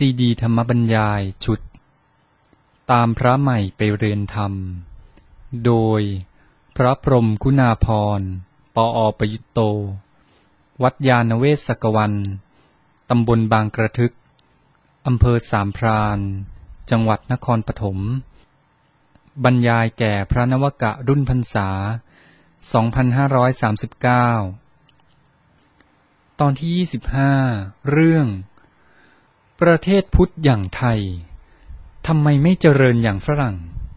ซีดีธรรมบรรยายชุดตามพระใหม่ไปเรียนธรรมโดยพระพรหมคุณาภรณ์ ปอ.ประยุตโต วัดยานเวศกวัน ตำบลบางกระทึก อำเภอสามพราน จังหวัดนครปฐม บรรยายแก่พระนวกะรุ่นพรรษา 2539 ตอนที่ 25 เรื่องประเทศพุทธอย่างไทยทำไมไม่เจริญอย่างฝรั่ง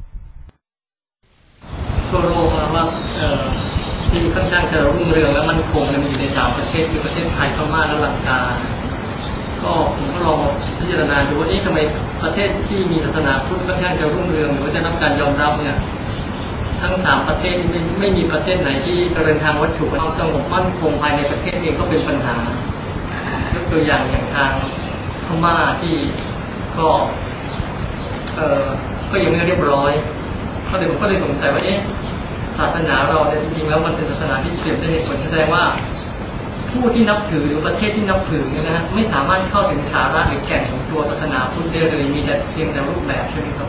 ทั่วโลกนะว่าที่ค่อนข้างจะรุ่งเรืองและมั่นคงมีอยู่ใน3ประเทศคือประเทศไทยพม่าและลังกาก็ผมก็ลองพิจารณาดูว่าทำไมประเทศที่มีศาสนาพุทธค่อนข้างจะรุ่งเรืองหรือว่าได้รับการยอมรับเนี่ยทั้ง3ประเทศไม่มีประเทศไหนที่เจริญทางวัตถุความสงบมั่นคงภายในประเทศเองก็เป็นปัญหายกตัวอย่างทางพม่าที่ก็ยังไม่เรียบร้อยก็เลยผมก็เลยสงสัยว่าศาสนาเราเนี่ยจริงๆแล้วมันเป็นศาสนาที่เปลี่ยนด้วยเหตุผลแสดงว่าผู้ที่นับถือหรือประเทศที่นับถือเนี่ยนะไม่สามารถเข้าถึงสาระหรือแก่นของตัวศาสนาพุทธได้เลยมีแต่เพียงแต่รูปแบบใช่ไหมครับ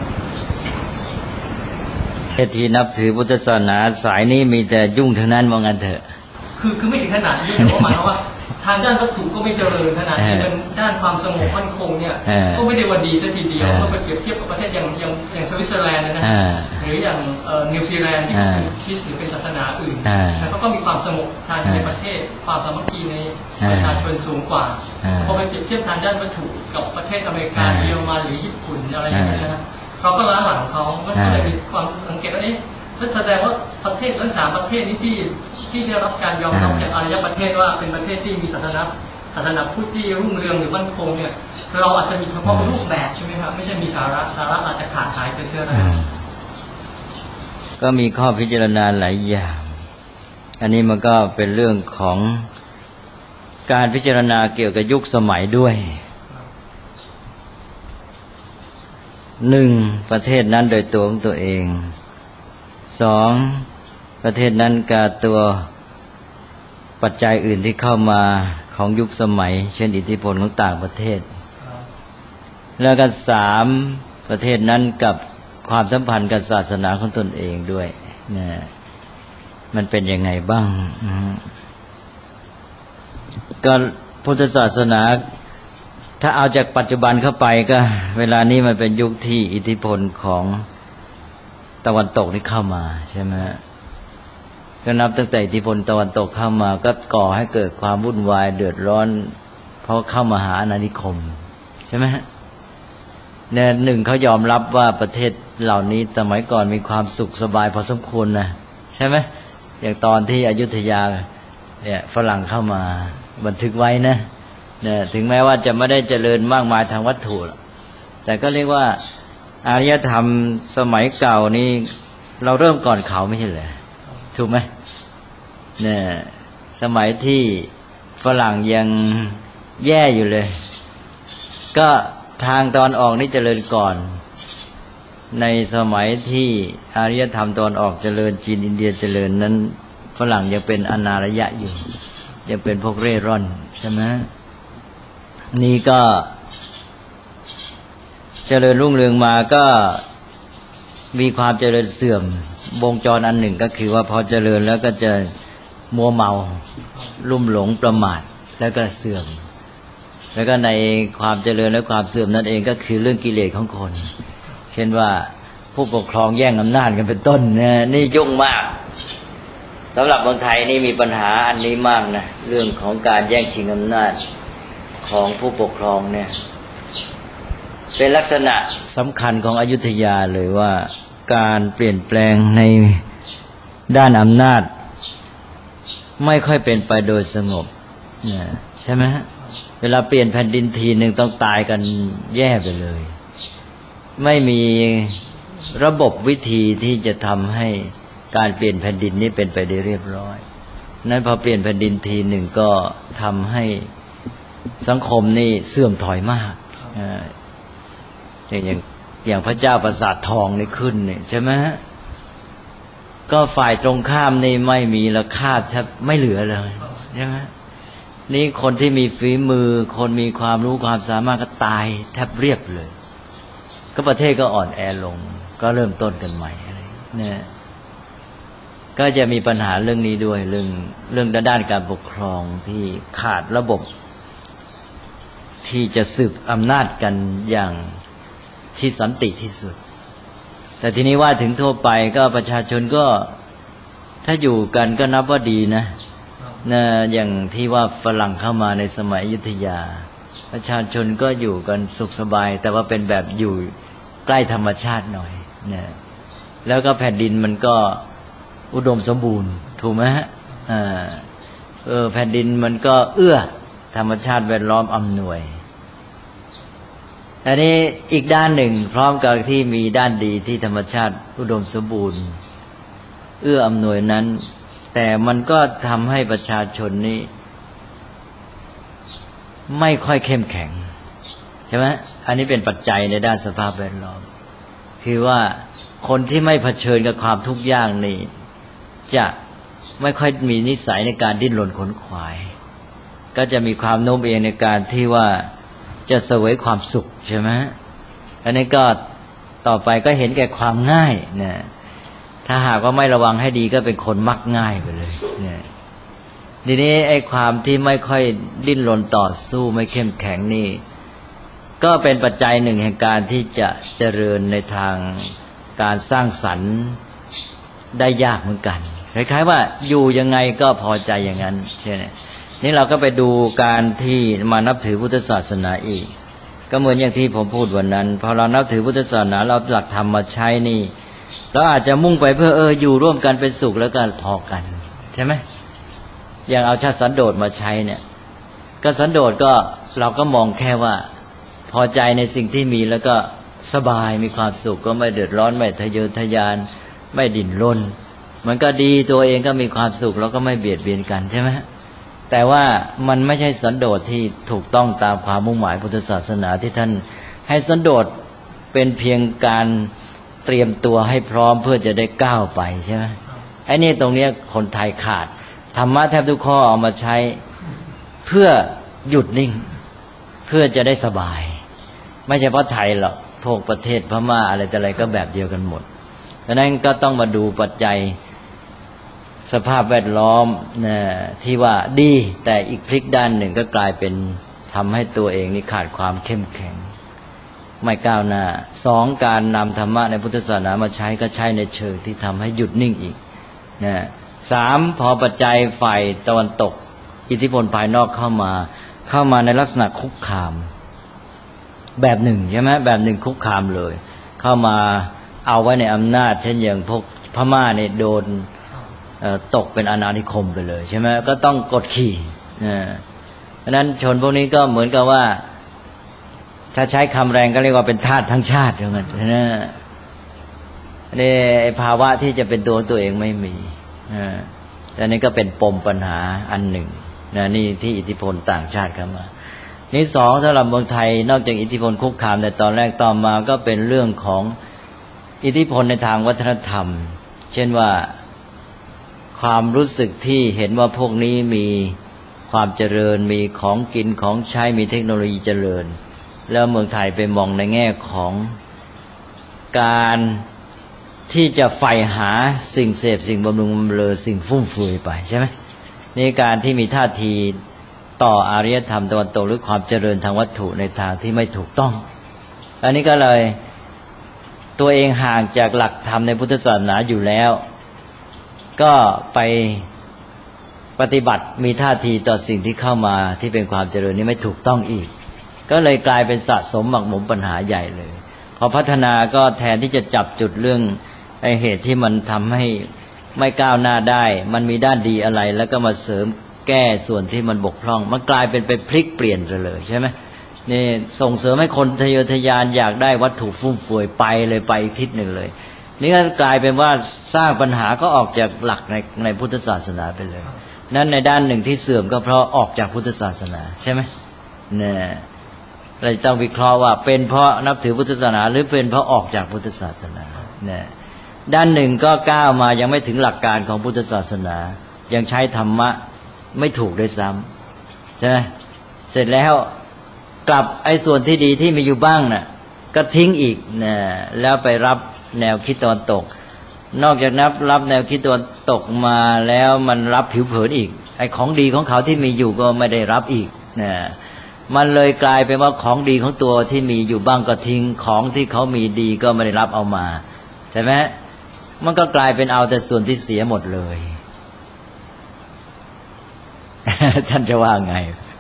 ประเทศที่นับถือพุทธศาสนาสายนี้มีแต่ยุ่งทั้งนั้นว่างั้นเถอะคือไม่ถึงขนาดนี้แต่ว่าหมายความว่าทางด้านวัตถุก็ไม่เจริญขนาดนี้ด้านความสงบมั่นคงเนี่ยก็ไม่ได้ว่าดีซะทีเดียวก็ไปเปรียบเทียบกับประเทศอย่างสวิตเซอร์แลนด์นะหรืออย่างนิวซีแลนด์ที่เป็นคริสต์หรือเป็นศาสนาอื่นแต่เขาก็มีความสงบทางในประเทศความสามัคคีในประชาชนสูงกว่าพอไปเปรียบเทียบทางด้านวัตถุกับประเทศอเมริกาเยอรมันหรือญี่ปุ่นอะไรอย่างเงี้ยนะเขาก็ล้าหลังเขาก็เลยมีความสังเกตว่าแสดงว่าประเทศทั้ง3ประเทศนี้ที่ได้รับการยอมรับจากอารยประเทศว่าเป็นประเทศที่มีศาสนาพุทธที่รุ่งเรืองหรือมั่นคงเนี่ยเราอาจจะมีเฉพาะรูปแบบใช่ไหมครับไม่ใช่มีสาระอาจจะขาดหายไปเชื่อนะก็มีข้อพิจารณาหลายอย่างอันนี้มันก็เป็นเรื่องของการพิจารณาเกี่ยวกับยุคสมัยด้วย1ประเทศนั้นโดยตัวของตัวเอง2ประเทศนั้นกับตัวปัจจัยอื่นที่เข้ามาของยุคสมัยเช่นอิทธิพลของต่างประเทศแล้วก็3ประเทศนั้นกับความสัมพันธ์กับศาสนาของตนเองด้วยนะมันเป็นยังไงบ้างก็พุทธศาสนาถ้าเอาจากปัจจุบันเข้าไปก็เวลานี้มันเป็นยุคที่อิทธิพลของตะวันตกนี่เข้ามาใช่ไหมก็นับตั้งแต่อิทธิพลตะวันตกเข้ามาก็ก่อให้เกิดความวุ่นวายเดือดร้อนเพราะเข้ามาหาอาณานิคมใช่ไหมเนี่ย1เขายอมรับว่าประเทศเหล่านี้สมัยก่อนมีความสุขสบายพอสมควรนะใช่ไหมอย่างตอนที่อยุธยาเนี่ยฝรั่งเข้ามาบันทึกไว้นะเนี่ยถึงแม้ว่าจะไม่ได้เจริญมากมายทางวัตถุแต่ก็เรียกว่าอารยธรรมสมัยเก่านี้เราเริ่มก่อนเขาไม่ใช่เหรอถูกไหมเนี่ยสมัยที่ฝรั่งยังแย่อยู่เลยก็ทางตอนออกนี่เจริญก่อนในสมัยที่อารยธรรมตอนออกเจริญจีนอินเดียเจริญนั้นฝรั่งยังเป็นอนาระยะอยู่ยังเป็นพวกเร่ร่อนใช่ไหมนี่ก็เจริญรุ่งเรืองมาก็มีความเจริญเสื่อมวงจรอันหนึ่งก็คือว่าพอเจริญแล้วก็จะมัวเมาลุ่มหลงประมาทแล้วก็เสื่อมแล้วก็ในความเจริญและความเสื่อมนั่นเองก็คือเรื่องกิเลสของคนเช่นว่าผู้ปกครองแย่งอำนาจกันเป็นต้นนี่ยุ่งมากสำหรับเมืองไทยนี่มีปัญหาอันนี้มากนะเรื่องของการแย่งชิงอำนาจของผู้ปกครองเนี่ยเป็นลักษณะสำคัญของอยุธยาเลยว่าการเปลี่ยนแปลงในด้านอำนาจไม่ค่อยเป็นไปโดยสงบใช่ไหมฮะเวลาเปลี่ยนแผ่นดินทีหนึ่งต้องตายกันแย่ไปเลยไม่มีระบบวิธีที่จะทำให้การเปลี่ยนแผ่นดินนี้เป็นไปได้เรียบร้อยนั้นพอเปลี่ยนแผ่นดินทีหนึ่งก็ทำให้สังคมนี่เสื่อมถอยมากอย่างพระเจ้าปราสาททองนี่ขึ้นนี่ใช่ไหมก็ฝ่ายตรงข้ามนี่ไม่มีราคาแทบไม่เหลือเลยใช่ไหมนี่คนที่มีฝีมือคนมีความรู้ความสามารถก็ตายแทบเรียบเลยก็ประเทศก็อ่อนแอลงก็เริ่มต้นกันใหม่อะไรเนี่ยก็จะมีปัญหาเรื่องนี้ด้วยเรื่องด้านการปกครองที่ขาดระบบที่จะสืบอำนาจกันอย่างที่สันติที่สุดแต่ทีนี้ว่าถึงทั่วไปก็ประชาชนก็ถ้าอยู่กันก็นับว่าดีนะอย่างที่ว่าฝรั่งเข้ามาในสมัยอยุธยาประชาชนก็อยู่กันสุขสบายแต่ว่าเป็นแบบอยู่ใกล้ธรรมชาติหน่อยนะแล้วก็แผ่นดินมันก็อุดมสมบูรณ์ถูกไหมฮะแผ่นดินมันก็เอื้อธรรมชาติแวดล้อมอำนวยอันนี้อีกด้านหนึ่งพร้อมกับที่มีด้านดีที่ธรรมชาติอุดมสมบูรณ์เอื้ออำนวยนั้นแต่มันก็ทำให้ประชาชนนี้ไม่ค่อยเข้มแข็งใช่ไหมอันนี้เป็นปัจจัยในด้านสภาพแวดล้อมคือว่าคนที่ไม่เผชิญกับความทุกข์ยากนี่จะไม่ค่อยมีนิสัยในการดิ้นรนขนขวายก็จะมีความโน้มเอียงในการที่ว่าจะเสวยความสุขใช่ไหมอันนี้ก็ต่อไปก็เห็นแก่ความง่ายเนี่ยถ้าหากว่าไม่ระวังให้ดีก็เป็นคนมักง่ายไปเลยเนี่ยทีนี้ไอ้ความที่ไม่ค่อยดิ้นรนต่อสู้ไม่เข้มแข็งนี่ก็เป็นปัจจัยหนึ่งแห่งการที่จะเจริญในทางการสร้างสรรค์ได้ยากเหมือนกันคล้ายๆว่าอยู่ยังไงก็พอใจอย่างนั้นใช่ไหมนี่เราก็ไปดูการที่มานับถือพุทธศาสนาอีกก็เหมือนอย่างที่ผมพูดวันนั้นพอเรานับถือพุทธศาสนาเราหลักธรรมมาใช้นี่เราอาจจะมุ่งไปเพื่ออยู่ร่วมกันเป็นสุขแล้วก็พอกันใช่ไหมอย่างเอาชาติสันโดษมาใช้เนี่ยก็สันโดษก็เราก็มองแค่ว่าพอใจในสิ่งที่มีแล้วก็สบายมีความสุขก็ไม่เดือดร้อนไม่ทะเยอทะยานไม่ดิ้นรนมันก็ดีตัวเองก็มีความสุขแล้วก็ไม่เบียดเบียนกันใช่ไหมแต่ว่ามันไม่ใช่สันโดษที่ถูกต้องตามความมุ่งหมายพุทธศาสนาที่ท่านให้สันโดษเป็นเพียงการเตรียมตัวให้พร้อมเพื่อจะได้ก้าวไปใช่ไหมไอ้นี่ตรงนี้คนไทยขาดธรรมะแทบทุกข้อเอามาใช้เพื่อหยุดนิ่งเพื่อจะได้สบายไม่ใช่เพราะไทยหรอกพวกประเทศพม่าอะไรแต่อะไรก็แบบเดียวกันหมดดังนั้นก็ต้องมาดูปัจจัยสภาพแวดล้อมที่ว่าดีแต่อีกพลิกด้านหนึ่งก็กลายเป็นทำให้ตัวเองนี่ขาดความเข้มแข็งไม่ก้าวหน้าสองการนำธรรมะในพุทธศาสนามาใช้ก็ใช้ในเชิงที่ทำให้หยุดนิ่งอีกสามพอปัจจัยฝ่ายตะวันตกอิทธิพลภายนอกเข้ามาในลักษณะคุกคามแบบหนึ่งใช่ไหมแบบหนึ่งคุกคามเลยเข้ามาเอาไว้ในอำนาจเช่นอย่างพวกพม่าเนี่ยโดนตกเป็นอาณานิคมไปเลยใช่ไหมก็ต้องกดขี่เพราะนั้นชนพวกนี้ก็เหมือนกับว่าถ้าใช้คำแรงก็เรียกว่าเป็นทาสทั้งชาติอย่างนั้นนี่ภาวะที่จะเป็นตัวเองไม่มีแต่นี่ก็เป็นปมปัญหาอันหนึ่งนี่ที่อิทธิพลต่างชาติเข้ามานี่สองสำหรับเมืองไทยนอกจากอิทธิพลคุกคามในตอนแรกต่อมาก็เป็นเรื่องของอิทธิพลในทางวัฒนธรรมเช่นว่าความรู้สึกที่เห็นว่าพวกนี้มีความเจริญมีของกินของใช้มีเทคโนโลยีเจริญแล้วเมืองไทยไปมองในแง่ของการที่จะใฝ่หาสิ่งเสพสิ่งบำรุงบำเรอสิ่งฟุ่มเฟือยไปใช่ไหมนี่การที่มีท่าทีต่ออารยธรรมตะวันตกหรือความเจริญทางวัตถุในทางที่ไม่ถูกต้องอันนี้ก็เลยตัวเองห่างจากหลักธรรมในพุทธศาสนาอยู่แล้วก็ไปปฏิบัติมีท่าทีต่อสิ่งที่เข้ามาที่เป็นความเจริญนี้ไม่ถูกต้องอีกก็เลยกลายเป็นสะสมหมักหมมปัญหาใหญ่เลยพอพัฒนาก็แทนที่จะจับจุดเรื่องไอ้เหตุที่มันทำให้ไม่ก้าวหน้าได้มันมีด้านดีอะไรแล้วก็มาเสริมแก้ส่วนที่มันบกพร่องมันกลายเป็นไปพลิกเปลี่ยนเลยใช่ไหมนี่ส่งเสริมให้คนทะเยอทะยานอยากได้วัตถุฟุ่มเฟือยไปเลยไปอีกทิศหนึ่งเลยนี่ก็กลายเป็นว่าสร้างปัญหาก็ออกจากหลักในพุทธศาสนาไปเลยนั้นในด้านหนึ่งที่เสื่อมก็เพราะออกจากพุทธศาสนาใช่ไหมเนี่ยเราต้องวิเคราะห์ว่าเป็นเพราะนับถือพุทธศาสนาหรือเป็นเพราะออกจากพุทธศาสนาเนี่ยด้านหนึ่งก็ก้าวมายังไม่ถึงหลักการของพุทธศาสนายังใช้ธรรมะไม่ถูกด้วยซ้ใช่ไหมเสร็จแล้วกลับไอ้ส่วนที่ดีที่มีอยู่บ้างน่ะก็ทิ้งอีกนะแล้วไปรับแนวคิดตะวันตกนอกจากรับแนวคิดตะวันตกมาแล้วมันรับผิวเผินอีกไอ้ของดีของเขาที่มีอยู่ก็ไม่ได้รับอีกนะมันเลยกลายเป็นว่าของดีของตัวที่มีอยู่บ้างก็ทิ้งของที่เขามีดีก็ไม่ได้รับเอามาใช่ไหมมันก็กลายเป็นเอาแต่ส่วนที่เสียหมดเลย ท่านจะว่าไง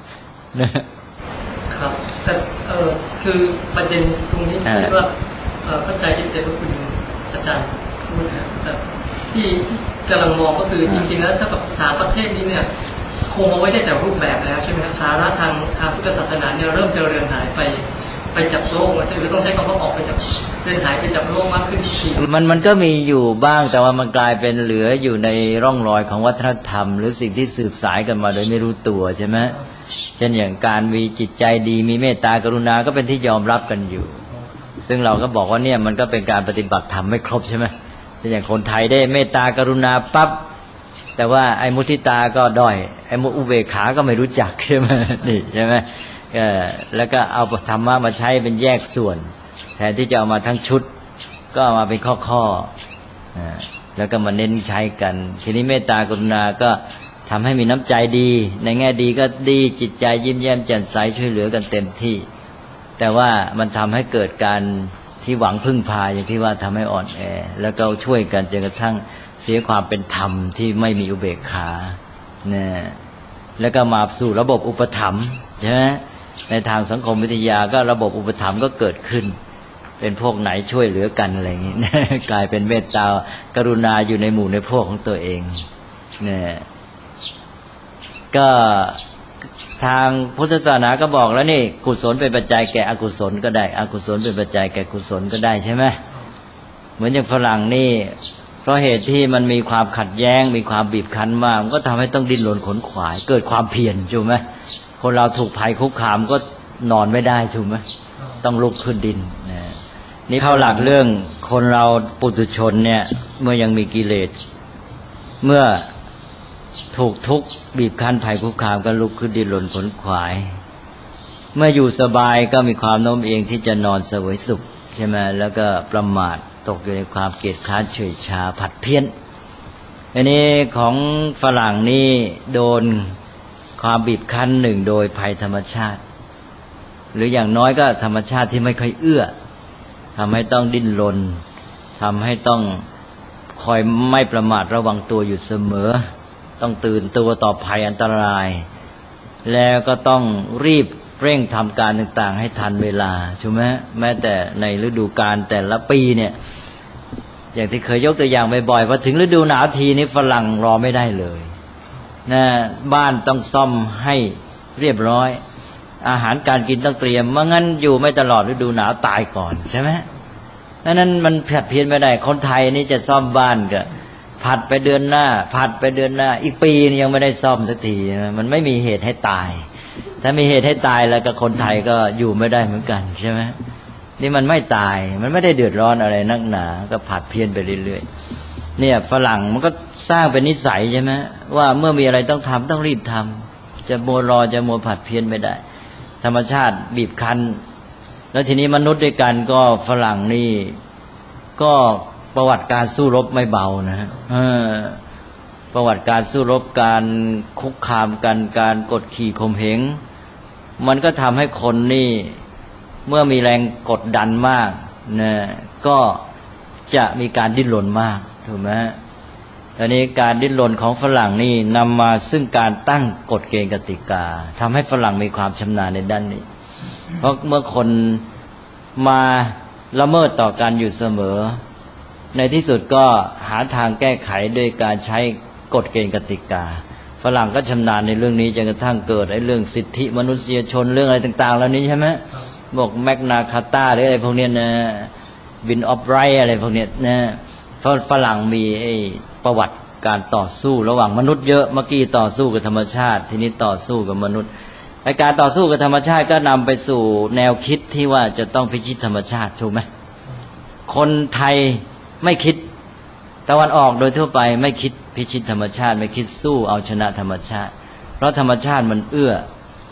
ครับแต่คือประเด็นตรงนี้คิดว่าเข้าใจที่คุณอาจารย์พูดนะแต่ที่กำลังมองก็คือจริงๆแล้วถ้าแบบสามประเทศนี้เนี่ยคงเอาไว้ได้แต่รูปแบบแล้วใช่ไหมครับสาระทางพุทธศาสนาเนี่ยเริ่มจะเรือนหายไปจากโลกหรือต้องใช้คำว่าออกไปจากเรือนหายไปจากโลกมากขึ้นทีมันก็มีอยู่บ้างแต่ว่ามันกลายเป็นเหลืออยู่ในร่องรอยของวัฒนธรรมหรือสิ่งที่สืบสายกันมาโดยไม่รู้ตัวใช่ไหมเช่นอย่างการมีจิตใจดีมีเมตตากรุณาก็เป็นที่ยอมรับกันอยู่ซึ่งเราก็บอกว่าเนี่ยมันก็เป็นการปฏิบัติธรรมไม่ครบใช่ไหมเช่นอย่างคนไทยได้เมตตากรุณาปั๊บแต่ว่าไอ้มุทิตาก็ด้อยไอ้อุเบกขาก็ไม่รู้จักใช่ไหมนี่ใช่ไหมแล้วก็เอาธรรมะมาใช้เป็นแยกส่วนแทนที่จะเอามาทั้งชุดก็เอามาเป็นข้อแล้วก็มาเน้นใช้กันทีนี้เมตตากรุณาก็ทำให้มีน้ำใจดีในแง่ดีก็ดีจิตใจยิ้มแย้มแจ่มใสช่วยเหลือกันเต็มที่แต่ว่ามันทำให้เกิดการที่หวังพึ่งพาอย่างที่ว่าทำให้อ่อนแอแล้วก็ช่วยกันจนกระทั่งเสียความเป็นธรรมที่ไม่มีอุเบกขาเนี่ยแล้วก็มาสู่ระบบอุปถัมภ์ใช่ไหมในทางสังคมวิทยาก็ระบบอุปถัมภ์ก็เกิดขึ้นเป็นพวกไหนช่วยเหลือกันอะไรอย่างนี้ กลายเป็นเมตตากรุณาอยู่ในหมู่ในพวกของตัวเองเนี่ยก็ทางพุทธศาสนาก็บอกแล้วนี่กุศลเป็นปัจจัยแก่อกุศลก็ได้อกุศลเป็นปัจจัยแก่กุศลก็ได้ใช่ไหมเหมือนอย่างฝรั่งนี่เพราะเหตุที่มันมีความขัดแย้งมีความบีบคั้นมากมันก็ทำให้ต้องดิ้นรนขนขวายเกิดความเพียรถูกไหมคนเราถูกภัยคุกคามก็นอนไม่ได้ถูกไหมต้องลุกขึ้นดิ้นนี่เข้าหลักเรื่องคนเราปุถุชนเนี่ยเมื่อยังมีกิเลสเมื่อถูกทุกข์บีบคั้นภัยคุกคามก็ลุกขึ้นดิ้นรนขนขวายเมื่ออยู่สบายก็มีความโน้มเอียงที่จะนอนเสวยสุขใช่ไหมแล้วก็ประมาทตกอยู่ในความเกียจคร้านเฉยชาผัดเพี้ยนอันนี้ของฝรั่งนี่โดนความบีบคั้นหนึ่งโดยภัยธรรมชาติหรืออย่างน้อยก็ธรรมชาติที่ไม่ค่อยเอื้อทำให้ต้องดิ้นรนทำให้ต้องคอยไม่ประมาทระวังตัวอยู่เสมอต้องตื่นตัวต่อภัยอันตรายแล้วก็ต้องรีบเร่งทำการต่างๆให้ทันเวลาใช่ไหมแม้แต่ในฤดูกาลแต่ละปีเนี่ยอย่างที่เคยยกตัวอย่างบ่อยๆพอถึงฤดูหนาวทีนี้ฝรั่งรอไม่ได้เลยนะบ้านต้องซ่อมให้เรียบร้อยอาหารการกินต้องเตรียมไม่งั้นอยู่ไม่ตลอดฤดูหนาวตายก่อนใช่ไหมนั้นมันผัดเพี้ยนไม่ได้คนไทยนี่จะซ่อมบ้านก็ผัดไปเดือนหน้าผัดไปเดือนหน้าอีกปีนึงยังไม่ได้ซ่อมสักทีมันไม่มีเหตุให้ตายถ้ามีเหตุให้ตายแล้วก็คนไทยก็อยู่ไม่ได้เหมือนกันใช่ไหมนี่มันไม่ตายมันไม่ได้เดือดร้อนอะไรนักหนาก็ผัดเพี้ยนไปเรื่อยๆเนี่ยฝรั่งมันก็สร้างเป็นนิสัยใช่ไหมว่าเมื่อมีอะไรต้องทำต้องรีบทำจะมัวรอจะมัวผัดเพี้ยนไม่ได้ธรรมชาติบีบคั้นแล้วทีนี้มนุษย์ด้วยกันก็ฝรั่งนี่ก็ประวัติการสู้รบไม่เบานะฮะประวัติการสู้รบการคุกคามกันการกดขี่ข่มเหงมันก็ทำให้คนนี่เมื่อมีแรงกดดันมากนะก็จะมีการดิ้นรนมากถูกไหมตอนนี้การดิ้นรนของฝรั่งนี่นำมาซึ่งการตั้งกฎเกณฑ์กติกาทำให้ฝรั่งมีความชำนาญในด้านนี้เพราะเมื่อคนมาละเมิดต่อกันอยู่เสมอในที่สุดก็หาทางแก้ไขด้วยการใช้กฎเกณฑ์กติกาฝรั่งก็ชำนาญในเรื่องนี้จนกระทั่งเกิดไอ้เรื่องสิทธิมนุษยชนเรื่องอะไรต่างๆเหล่านี้ใช่ไหมบอกแมกนาคาตาหรืออะไรพวกนี้นะบินออฟไรท์อะไรพวกนี้นะเพราะฝรั่งมีไอ้ประวัติการต่อสู้ระหว่างมนุษย์เยอะเมื่อกี้ต่อสู้กับธรรมชาติทีนี้ต่อสู้กับมนุษย์ในการต่อสู้กับธรรมชาติก็นำไปสู่แนวคิดที่ว่าจะต้องพิชิตธรรมชาติถูกไหมคนไทยไม่คิดตะวันออกโดยทั่วไปไม่คิดพิชิตธรรมชาติไม่คิดสู้เอาชนะธรรมชาติเพราะธรรมชาติมันเอื้อ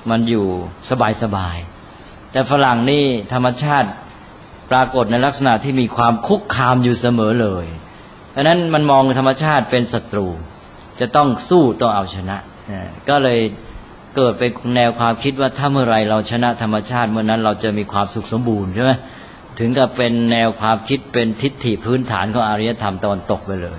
มันอยู่สบายๆแต่ฝรั่งนี่ธรรมชาติปรากฏในลักษณะที่มีความคุกคามอยู่เสมอเลยดังนั้นมันมองธรรมชาติเป็นศัตรูจะต้องสู้ต้องเอาชนะก็เลยเกิดเป็นแนวความคิดว่าถ้าเมื่อไรเราชนะธรรมชาติเมื่อนั้นเราจะมีความสุขสมบูรณ์ใช่ไหมถึงกับเป็นแนวความคิดเป็นทิฏฐิพื้นฐานของอารยธรรมตะวันตกไปเลย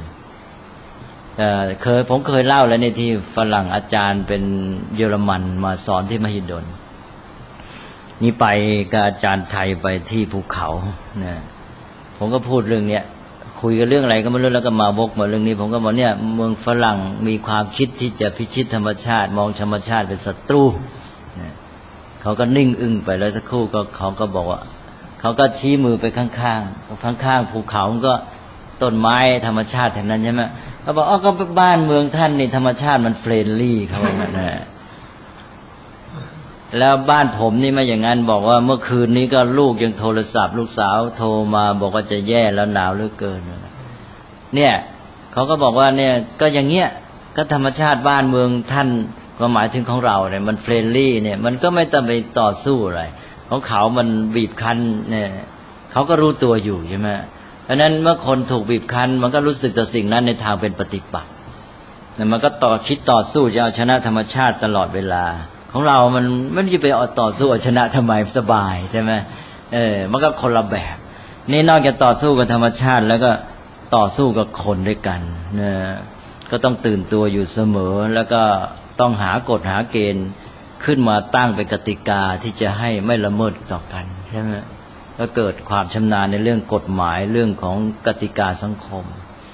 ผมเคยเล่าแล้วในที่ฝรั่งอาจารย์เป็นเยอรมันมาสอนที่มหิดลนี่ไปกับอาจารย์ไทยไปที่ภูเขาเนี่ยผมก็พูดเรื่องเนี้ยคุยกันเรื่องอะไรก็ไม่รู้แล้วก็มาวกมาเรื่องนี้ผมก็บอกเนี่ยเมืองฝรั่งมีความคิดที่จะพิชิตธรรมชาติมองธรรมชาติเป็นศัตรูเขาก็นิ่งอึ้งไปแล้วสักครู่ก็เขาก็บอกว่าเขาก็ชี้มือไปข้างๆภูเขาก็ต้นไม้ธรรมชาติแถวนั้นใช่ไหมเขาบอกอ๋อก็บ้านเมืองท่านนี่ธรรมชาติมันเฟรนลี่เขาบอกนะแล้วบ้านผมนี่ไม่อย่างนั้นบอกว่าเมื่อคืนนี้ก็ลูกยังโทรศัพท์ลูกสาวโทรมาบอกว่าจะแย่แล้วหนาวเหลือเกินเนี่ยเขาก็บอกว่าเนี่ยก็อย่างเงี้ยก็ธรรมชาติบ้านเมืองท่านก็หมายถึงของเราเนี่ยมันเฟรนลี่เนี่ยมันก็ไม่ต้องไปต่อสู้อะไรของเขามันบีบคั้นเนี่ยเขาก็รู้ตัวอยู่ใช่ไหมเพราะนั้นเมื่อคนถูกบีบคั้นมันก็รู้สึกต่อสิ่งนั้นในทางเป็นปฏิปักษ์มันก็คิดต่อสู้จะเอาชนะธรรมชาติตลอดเวลาของเรามันไม่ได้ไปเอาต่อสู้เอาชนะทำไมสบายใช่ไหมมันก็คนละแบบนี่นอกจากต่อสู้กับธรรมชาติแล้วก็ต่อสู้กับคนด้วยกันก็ต้องตื่นตัวอยู่เสมอแล้วก็ต้องหากฎหาเกณฑ์ขึ้นมาตั้งเป็นกติกาที่จะให้ไม่ละเมิดต่อกันใช่ไหมก็เกิดความชำนาญในเรื่องกฎหมายเรื่องของกติกาสังคม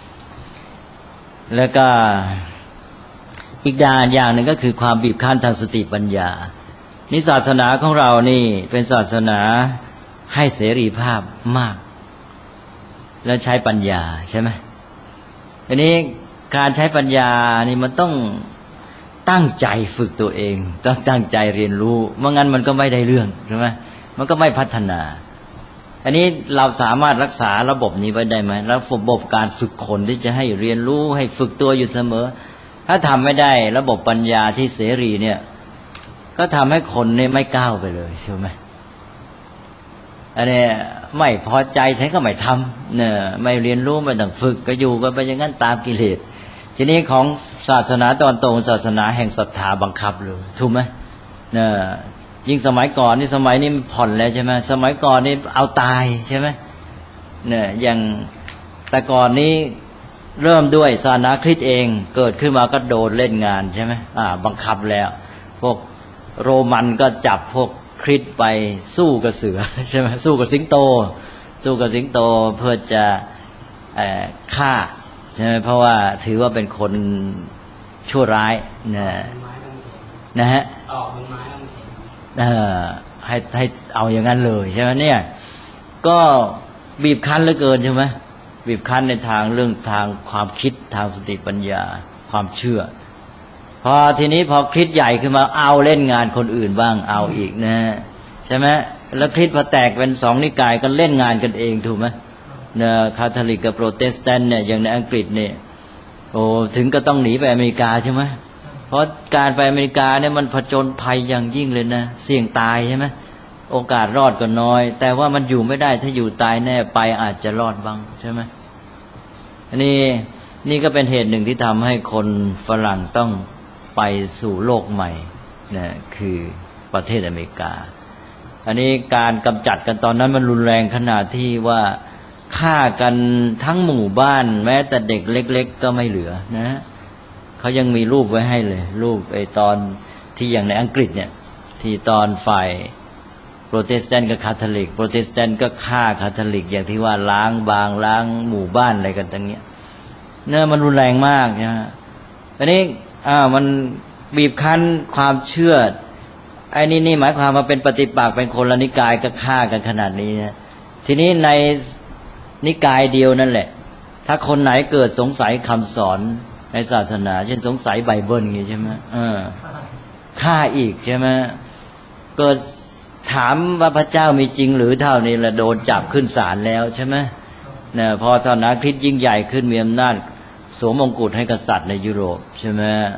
แล้วก็อีกอย่างหนึ่งก็คือความบีบคั้นทางสติปัญญานี่ศาสนาของเรานี่เป็นศาสนาให้เสรีภาพมากและใช้ปัญญาใช่ไหมทีนี้การใช้ปัญญานี่มันต้องตั้งใจฝึกตัวเองต้องตั้งใจเรียนรู้ไม่งั้นมันก็ไม่ได้เรื่องใช่ไหมมันก็ไม่พัฒนาอันนี้เราสามารถรักษาระบบนี้ไว้ได้ไหมแล้วระบบการฝึกคนที่จะให้เรียนรู้ให้ฝึกตัวอยู่เสมอถ้าทำไม่ได้ระบบปัญญาที่เสรีเนี่ยก็ทำให้คนเนี่ยไม่ก้าวไปเลยใช่ไหมอันนี้ไม่พอใจฉันก็ไม่ทำเนี่ยไม่เรียนรู้ไม่ต้องฝึกก็อยู่กันไปอย่างนั้นตามกิเลสทีนี้ของศาสนาตอนตรงศาสนาแห่งศรัทธาบังคับเลยถูกไหมเนี่ยยิ่งสมัยก่อนนี่สมัยนี้ผ่อนแล้วใช่ไหมสมัยก่อนนี่เอาตายใช่ไหมเนี่ยอย่างแต่ก่อนนี้เริ่มด้วยศาสนาคริสต์เองเกิดขึ้นมาก็โดนเล่นงานใช่ไหมบังคับแล้วพวกโรมันก็จับพวกคริสต์ไปสู้กับเสือใช่ไหมสู้กับสิงโตเพื่อจะฆ่าใช่ไหมเพราะว่าถือว่าเป็นคนชั่วร้ายนะฮะให้เอาอย่างนั้นเลยใช่ไหมเนี่ยก็บีบคั้นเหลือเกินใช่ไหมบีบคั้นในทางเรื่องทางความคิดทางสติปัญญาความเชื่อพอทีนี้พอคริสต์ใหญ่ขึ้นมาเอาเล่นงานคนอื่นบ้างเอาอีกนะใช่ไหมแล้วคริสต์พอแตกเป็นสองนิกายก็เล่นงานกันเองถูกไหมเนี่ยคาทอลิกกับโปรเตสแตนต์เนี่ยอย่างในอังกฤษเนี่ยโอ้ถึงก็ต้องหนีไปอเมริกาใช่ไหมเพราะการไปอเมริกาเนี่ยมันผจญภัยอย่างยิ่งเลยนะเสี่ยงตายใช่ไหมโอกาสรอดก็น้อยแต่ว่ามันอยู่ไม่ได้ถ้าอยู่ตายแน่ไปอาจจะรอดบ้างใช่ไหมอันนี่ก็เป็นเหตุหนึ่งที่ทำให้คนฝรั่งต้องไปสู่โลกใหม่นะคือประเทศอเมริกาอันนี้การกำจัดกันตอนนั้นมันรุนแรงขนาดที่ว่าฆ่ากันทั้งหมู่บ้านแม้แต่เด็กเล็กๆก็ไม่เหลือนะเขายังมีรูปไว้ให้เลยรูปไอ้ตอนที่อย่างในอังกฤษเนี่ยที่ตอนฝ่ายโปรเตสแตนต์กับคาทอลิกโปรเตสแตนต์ก็ฆ่าคาทอลิกอย่างที่ว่าล้างบางล้างหมู่บ้านอะไรกันอย่างเงี้ยเนี่ยมันรุนแรงมากนะอันนี้มันบีบคั้นความเชื่อไอ้นี่หมายความว่าเป็นปฏิปักษ์เป็นคนละนิกายก็ฆ่ากันขนาดนี้นะทีนี้ในนิกายเดียวนั่นแหละถ้าคนไหนเกิดสงสัยคำสอนในศาสนาเช่นสงสัยไบเบิลงี้ใช่ไหมฆ่าอีกใช่ไหมเกิดถามว่าพระเจ้ามีจริงหรือเท่านี้ละโดนจับขึ้นศาลแล้วใช่ไหมเนี่ยพอศาสนาคริสต์ยิ่งใหญ่ขึ้นมีอำนาจสวมมงกุฎให้กษัตริย์ในยุโรปใช่ไหม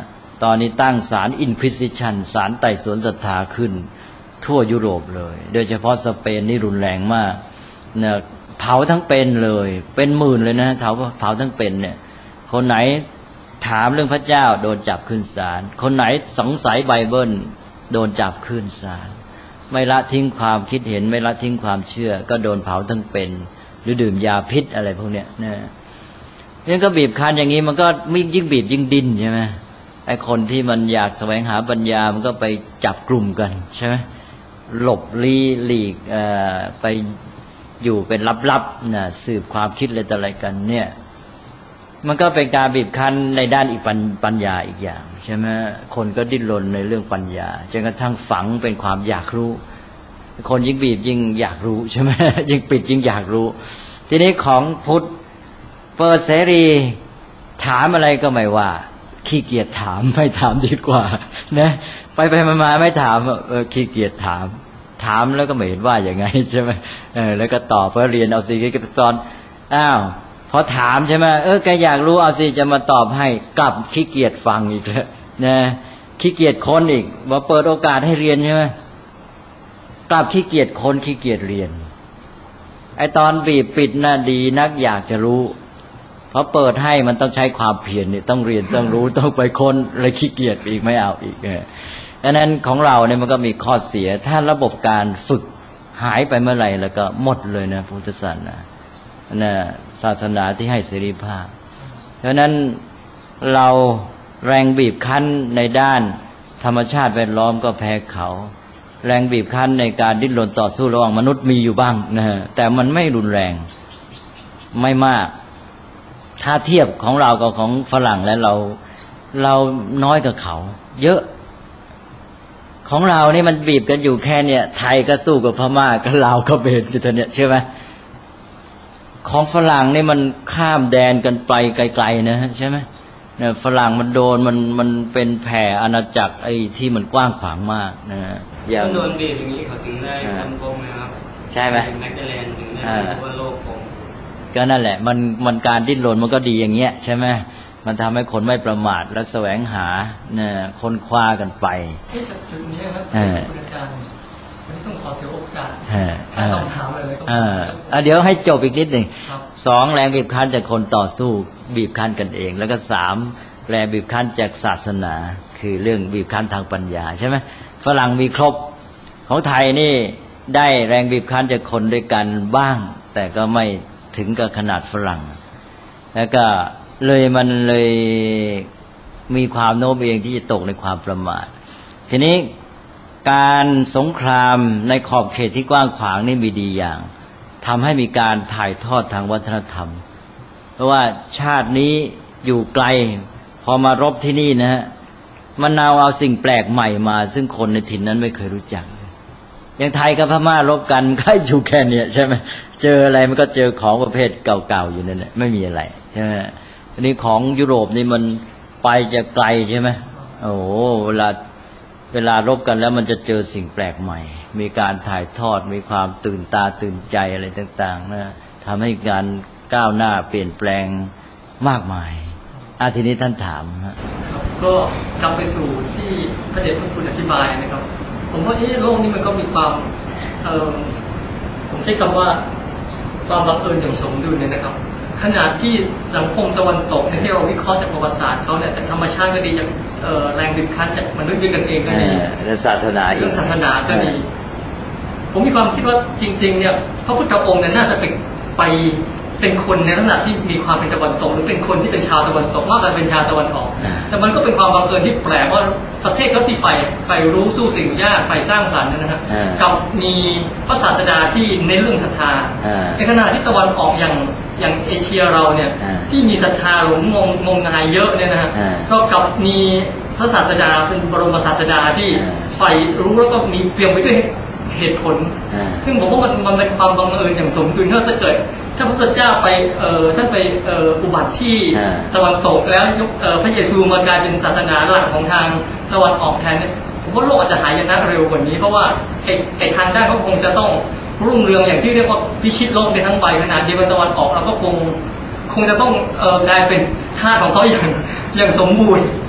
ตอนนี้ตั้งศาลอินควิซิชันศาลไต่สวนศรัทธาขึ้นทั่วยุโรปเลยโดยเฉพาะสเปนนี่รุนแรงมากเนี่ยเผาทั้งเป็นเลยเป็นหมื่นเลยนะเผาทั้งเป็นเนี่ยคนไหนถามเรื่องพระเจ้าโดนจับขึ้นศาลคนไหนสงสัยไบเบิลโดนจับขึ้นศาลไม่ละทิ้งความคิดเห็นไม่ละทิ้งความเชื่อก็โดนเผาทั้งเป็นหรือดื่มยาพิษอะไรพวกเนี้ยนะนี่ก็บีบคั้นอย่างนี้มันก็ยิ่งบีบยิ่งดิ้นใช่ไหมไอ้คนที่มันอยากแสวงหาปัญญามันก็ไปจับกลุ่มกันใช่ไหมหลบลี้หลีกไปอยู่เป็นลับๆนะสืบความคิดอะไรกันเนี่ยมันก็เป็นการบีบคั้นในด้านอีกปัญญาอีกอย่างใช่ไหมคนก็ดิ้นรนในเรื่องปัญญาจนกระทั่งฝังเป็นความอยากรู้คนยิ่งบีบยิ่งอยากรู้ใช่ไหมยิ่งปิดยิ่งอยากรู้ทีนี้ของพุทธเปิดเสรีถามอะไรก็ไม่ว่าขี้เกียจถามไม่ถามดีกว่านะไปมาไม่ถามขี้เกียจถามแล้วก็ไม่เห็นว่าอย่างไงใช่ไหมแล้วก็ตอบเพื่อเรียนเอาสิก็ตอนอ้าวพอถามใช่ไหมแกอยากรู้เอาสิจะมาตอบให้กลับขี้เกียจฟังอีกแล้วนะขี้เกียจค้นอีกว่าเปิดโอกาสให้เรียนใช่ไหมกลับขี้เกียจค้นขี้เกียจเรียนไอตอนบีบปิดน่ะดีนักอยากจะรู้เพราะเปิดให้มันต้องใช้ความเพียรเนี่ยต้องเรียนต้องรู้ต้องไปค้นเลยขี้เกียจอีกไม่เอาอีกดังนั้นของเราเนี่ยมันก็มีข้อเสียถ้าระบบการฝึกหายไปเมื่อไหร่แล้วก็หมดเลยนะพุทธศาสนาศาสนาที่ให้เสรีภาพเพราะนั้นเราแรงบีบคั้นในด้านธรรมชาติแวดล้อมก็แพ้เขาแรงบีบคั้นในการดิ้นรนต่อสู้ระหว่างมนุษย์มีอยู่บ้างนะแต่มันไม่รุนแรงไม่มากถ้าเทียบของเรากับของฝรั่งแล้วเราน้อยกว่าเขาเยอะของเรานี่มันบีบกันอยู่แค่เนี่ยไทยก็สู้กับพม่ากับลาวก็เบนจุดเนี่ยใช่ไหมของฝรั่งนี่มันข้ามแดนกันไปไกลๆนะใช่ไหมเนี่ยฝรั่งมันโดนมันเป็นแผ่อาณาจักรไอ้ที่มันกว้างขวางมากนะอย่างโดนบีบอย่างนี้เขาถึงได้ทำกงนะครับใช่ไหมแมกดาเลนถึงได้ทั่วโลกผมก็นั่นแหละมันการดิ้นรนมันก็ดีอย่างเงี้ยใช่ไหมมันทำให้คนไม่ประมาทและแสวงหาเนี่ยค้นคว้ากันไปจากจุดนี้ครับคุณอาจารย์ต้องขอถือโอกาสต้องถามอะไรเดี๋ยวให้จบอีกนิดหนึ่ง2แรงบีบคั้นจากคนต่อสู้บีบคั้นกันเองแล้วก็3แรงบีบคั้นจากศาสนาคือเรื่องบีบคั้นทางปัญญาใช่ไหมฝรั่งมีครบของไทยนี่ได้แรงบีบคั้นจากคนด้วยกันบ้างแต่ก็ไม่ถึงกับขนาดฝรั่งแล้วก็มันเลยมีความโน้มเอียงที่จะตกในความประมาททีนี้การสงครามในขอบเขตที่กว้างขวางนี่มีดีอย่างทำให้มีการถ่ายทอดทางวัฒนธรรมเพราะว่าชาตินี้อยู่ไกลพอมารบที่นี่นะฮะมันเอาสิ่งแปลกใหม่มาซึ่งคนในถิ่นนั้นไม่เคยรู้จักอย่างไทยกับพม่ารบกันก็อยู่แค่นี้ใช่ไหมเจออะไรมันก็เจอของประเภทเก่าๆอยู่นั่นแหละไม่มีอะไรใช่ไหมทีนี้ของยุโรปนี่มันไปจะไกลใช่ไหมโอ้โหเวลารบกันแล้วมันจะเจอสิ่งแปลกใหม่มีการถ่ายทอดมีความตื่นตาตื่นใจอะไรต่างๆนะทำให้การก้าวหน้าเปลี่ยนแปลงมากมายทีนี้ท่านถามก็กลับไปสู่ที่พระเดชพระคุณอธิบายนะครับผมว่าโลกนี้มันก็มีความผมใช้คำว่าความบังเอิญอย่างสมดุลเนี่ยนะครับขนาดที่สังคมตะวันตกในที่เราวิเคราะห์จากประวัติศาสตร์เขาเนี่ยจากธรรมชาติก็ดีจากแรงดึงคั้นจากมนุษย์ด้วยกันเองก็ดีและศาสนาศาสนาก็ดีผมมีความคิดว่าจริงๆเนี่ยพระพุทธองค์เนี่ยน่าจะเป็นคนในลักษณะที่มีความเป็นตะวันตกหรือเป็นคนที่เป็นชาวตะวันตกมากกว่าเป็นชาวตะวันออกแต่มันก็เป็นความบังเอิญที่แปลกว่าประเทศเขาที่ใฝ่รู้สู้สิ่งยากใฝ่สร้างสรรค์นะครับกับมีพระศาสดาที่ในเรื่องศรัทธาในขณะที่ตะวันออกอย่างเอเชียเราเนี่ยที่มีศรัทธาหลงงมงายเยอะเนี่ยนะฮะก็กับมีพระศาสดาเป็นบรมศาสดาที่ใฝ่รู้แล้วก็มีเปี่ยมไปด้วยเหตุผลซึ่งผมว่ามันเป็นความบังเอิญอย่างสมดุลถ้าเกิดถ้าพระพุทธเจ้าไปท่านไปอุบัติที่ตะวันตกแล้วพระเยซูมากลายเป็นศาสนาหลักของทางตะวันออกแทนเนี่ยผมว่าโลกอาจจะหายนะเร็วกว่านี้เพราะว่าไอ้ทางด้านเขาคงจะต้องรุ่งเรืองอย่างที่เรียกว่าพิชิตโลกในทั้งใบขนาดเดียวกันตะวันออกเราก็คงจะต้องกลายเป็นธาตุของเขาอย่างสมบูรณ์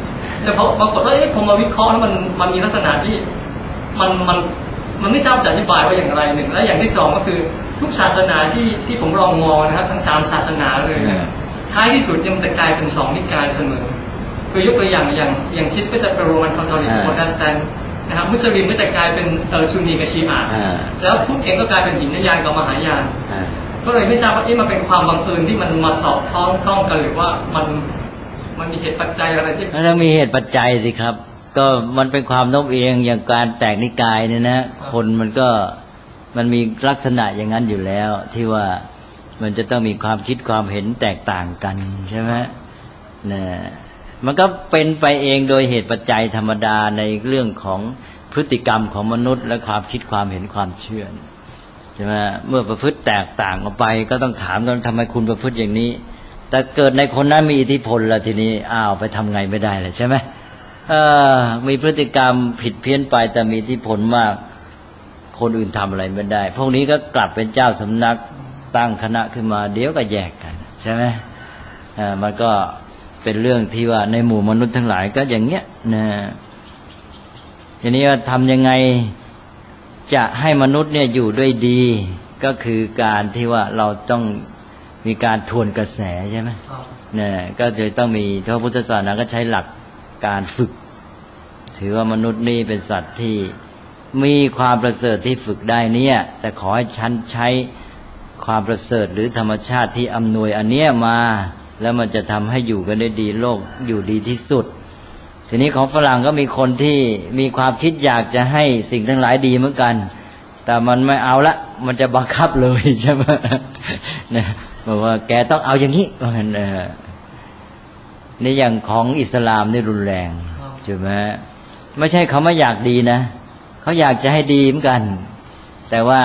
แต่พอปรากฏว่าผมมาวิเคราะห์แล้วมันมีลักษณะที่มันไม่ทราบจะอธิบายว่าอย่างไรหนึ่งและอย่างที่สองก็คือทุกศาสนาที่ผมลองมองนะครับทั้ง3ศาสนาเลยท้ายที่สุดยังจะกลายเป็น2นิกายเสมอคือยกตัวอย่างคริสต์ก็จะเป็นโรมันคาทอลิกโปรเตสแตนต์นะครับมุสลิมก็จะกลายเป็นซุนนีกับชีอะห์แล้วพุทธเองก็กลายเป็นหินยานกับมหายานก็เลยไม่ทราบว่ามันเป็นความบังเอิญที่มันมาสอบคล้องต้องกันหรือว่ามันมีเหตุปัจจัยอะไรที่ต้องมีเหตุปัจจัยสิครับก็มันเป็นความโน้มเอียงอย่างการแตกนิกายเนี่ยนะคนมันมีลักษณะอย่างนั้นอยู่แล้วที่ว่ามันจะต้องมีความคิดความเห็นแตกต่างกันใช่ไหมเนี่ยมันก็เป็นไปเองโดยเหตุปัจจัยธรรมดาในเรื่องของพฤติกรรมของมนุษย์และความคิดความเห็นความเชื่อใช่ไหมเมื่อประพฤติแตกต่างออกไปก็ต้องถามกันทำไมคุณประพฤติอย่างนี้แต่เกิดในคนนั้นมีอิทธิพลแล้วทีนี้ไปทำไงไม่ได้เลยใช่ไหมมีพฤติกรรมผิดเพี้ยนไปแต่มีอิทธิพลมากคนอื่นทำอะไรไม่ได้พวกนี้ก็กลับเป็นเจ้าสำนักตั้งคณะขึ้นมาเดี๋ยวก็แยกกันใช่ไหมมันก็เป็นเรื่องที่ว่าในหมู่มนุษย์ทั้งหลายก็อย่างเงี้ยนะทีนี้ว่าทำยังไงจะให้มนุษย์เนี่ยอยู่ด้วยดีก็คือการที่ว่าเราต้องมีการทวนกระแสใช่ไหมเนี่ยก็จะต้องมีพระพุทธศาสนาก็ใช้หลักการฝึกถือว่ามนุษย์นี่เป็นสัตว์ที่มีความประเสริฐที่ฝึกได้เนี่ยแต่ขอให้ฉันใช้ความประเสริฐหรือธรรมชาติที่อำนวยอันเนี้ยมาแล้วมันจะทำให้อยู่กันได้ดีโลกอยู่ดีที่สุดทีนี้ของฝรั่งก็มีคนที่มีความคิดอยากจะให้สิ่งทั้งหลายดีเหมือนกันแต่มันไม่เอาละมันจะบังคับเลยใช่ไหมเนี่ยบอกว่าแกต้องเอาอย่างนี้ว่างั้นนี่อย่างของอิสลามนี่รุนแรงใช่ไหมไม่ใช่เขาไม่อยากดีนะเขาอยากจะให้ดีเหมือนกันแต่ว่า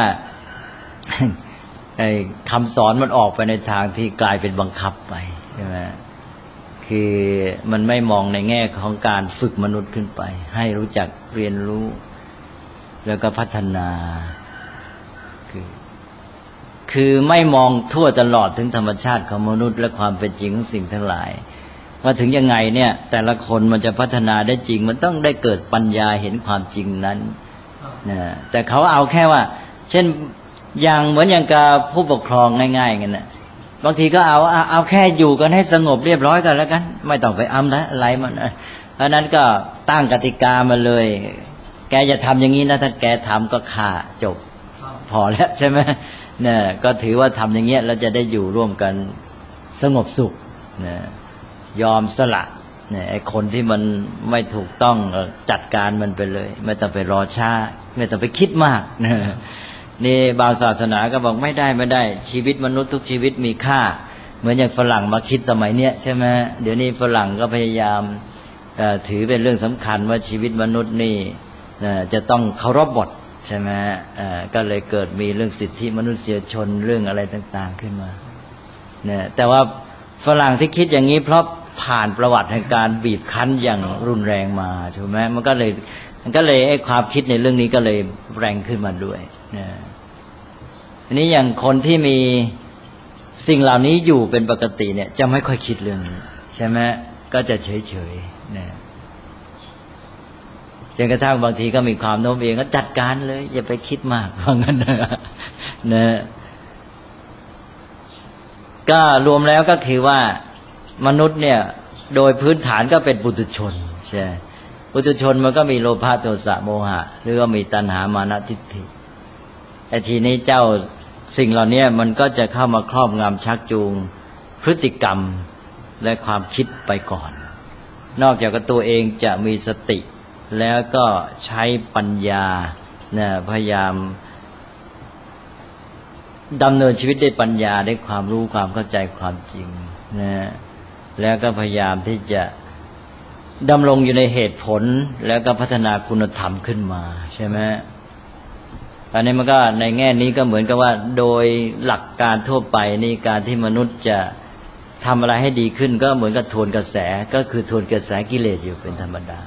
คำสอนมันออกไปในทางที่กลายเป็นบังคับไปใช่ไหมคือมันไม่มองในแง่ของการฝึกมนุษย์ขึ้นไปให้รู้จักเรียนรู้แล้วก็พัฒนาคือไม่มองทั่วตลอดถึงธรรมชาติของมนุษย์และความเป็นจริงของสิ่งทั้งหลายว่าถึงยังไงเนี่ยแต่ละคนมันจะพัฒนาได้จริงมันต้องได้เกิดปัญญาเห็นความจริงนั้นนะแต่เขาเอาแค่ว่าเช่นอย่างเหมือนอย่างกับผู้ปกครองง่ายๆกันนะบางทีก็เอาแค่อยู่กันให้สงบเรียบร้อยกันแล้วกันไม่ต้องไปอะไรมันเพราะนั้นก็ตั้งกติกามาเลยแกจะทำอย่างนี้นะถ้าแกทำก็ฆ่าจบพอแล้วใช่ไหมเนี่ยก็ถือว่าทำอย่างเงี้ยเราจะได้อยู่ร่วมกันสงบสุขเนี่ยยอมสละเนี่ยไอ้คนที่มันไม่ถูกต้องจัดการมันไปเลยไม่ต้องไปรอช้าไม่ต้องไปคิดมากนี่บางศาสนาก็บอกไม่ได้ชีวิตมนุษย์ทุกชีวิตมีค่าเหมือนอย่างฝรั่งมาคิดสมัยเนี้ยใช่ไหมเดี๋ยวนี้ฝรั่งก็พยายามถือเป็นเรื่องสำคัญว่าชีวิตมนุษย์นี่จะต้องเคารพบทใช่ไหมก็เลยเกิดมีเรื่องสิทธิมนุษยชนเรื่องอะไรต่างๆขึ้นมาเนี่ยแต่ว่าฝรั่งที่คิดอย่างนี้เพราะผ่านประวัติแห่งการบีบคั้นอย่างรุนแรงมาถูกไหมมันก็เลยไอ้ความคิดในเรื่องนี้ก็เลยแรงขึ้นมาด้วยอันนี้อย่างคนที่มีสิ่งเหล่านี้อยู่เป็นปกติเนี่ยจะไม่ค่อยคิดเรื่องนี้ใช่ไหมก็จะเฉยๆเนี่ยจนกระทั่งบางทีก็มีความโน้มเอียงก็จัดการเลยอย่าไปคิดมากเพราะงั้นนะก็รวมแล้วก็คือว่ามนุษย์เนี่ยโดยพื้นฐานก็เป็นปุถุชนใช่ปุถุชนมันก็มีโลภะโทสะโมหะหรือว่ามีตัณหามานะทิฏฐิไอ้ทีนี้เจ้าสิ่งเหล่านี้มันก็จะเข้ามาครอบงำชักจูงพฤติกรรมและความคิดไปก่อนนอกจากตัวเองจะมีสติแล้วก็ใช้ปัญญาเนี่ยพยายามดำเนินชีวิตด้วยปัญญาได้ความรู้ความเข้าใจความจริงนะแล้วก็พยายามที่จะดำรงอยู่ในเหตุผลแล้วก็พัฒนาคุณธรรมขึ้นมาใช่ไหมอันนี้มันก็ในแง่นี้ก็เหมือนกับว่าโดยหลักการทั่วไปนี่การที่มนุษย์จะทำอะไรให้ดีขึ้นก็เหมือนกับทวนกระแสก็คือทวนกระแสกิเลสอยู่เป็นธรรมดา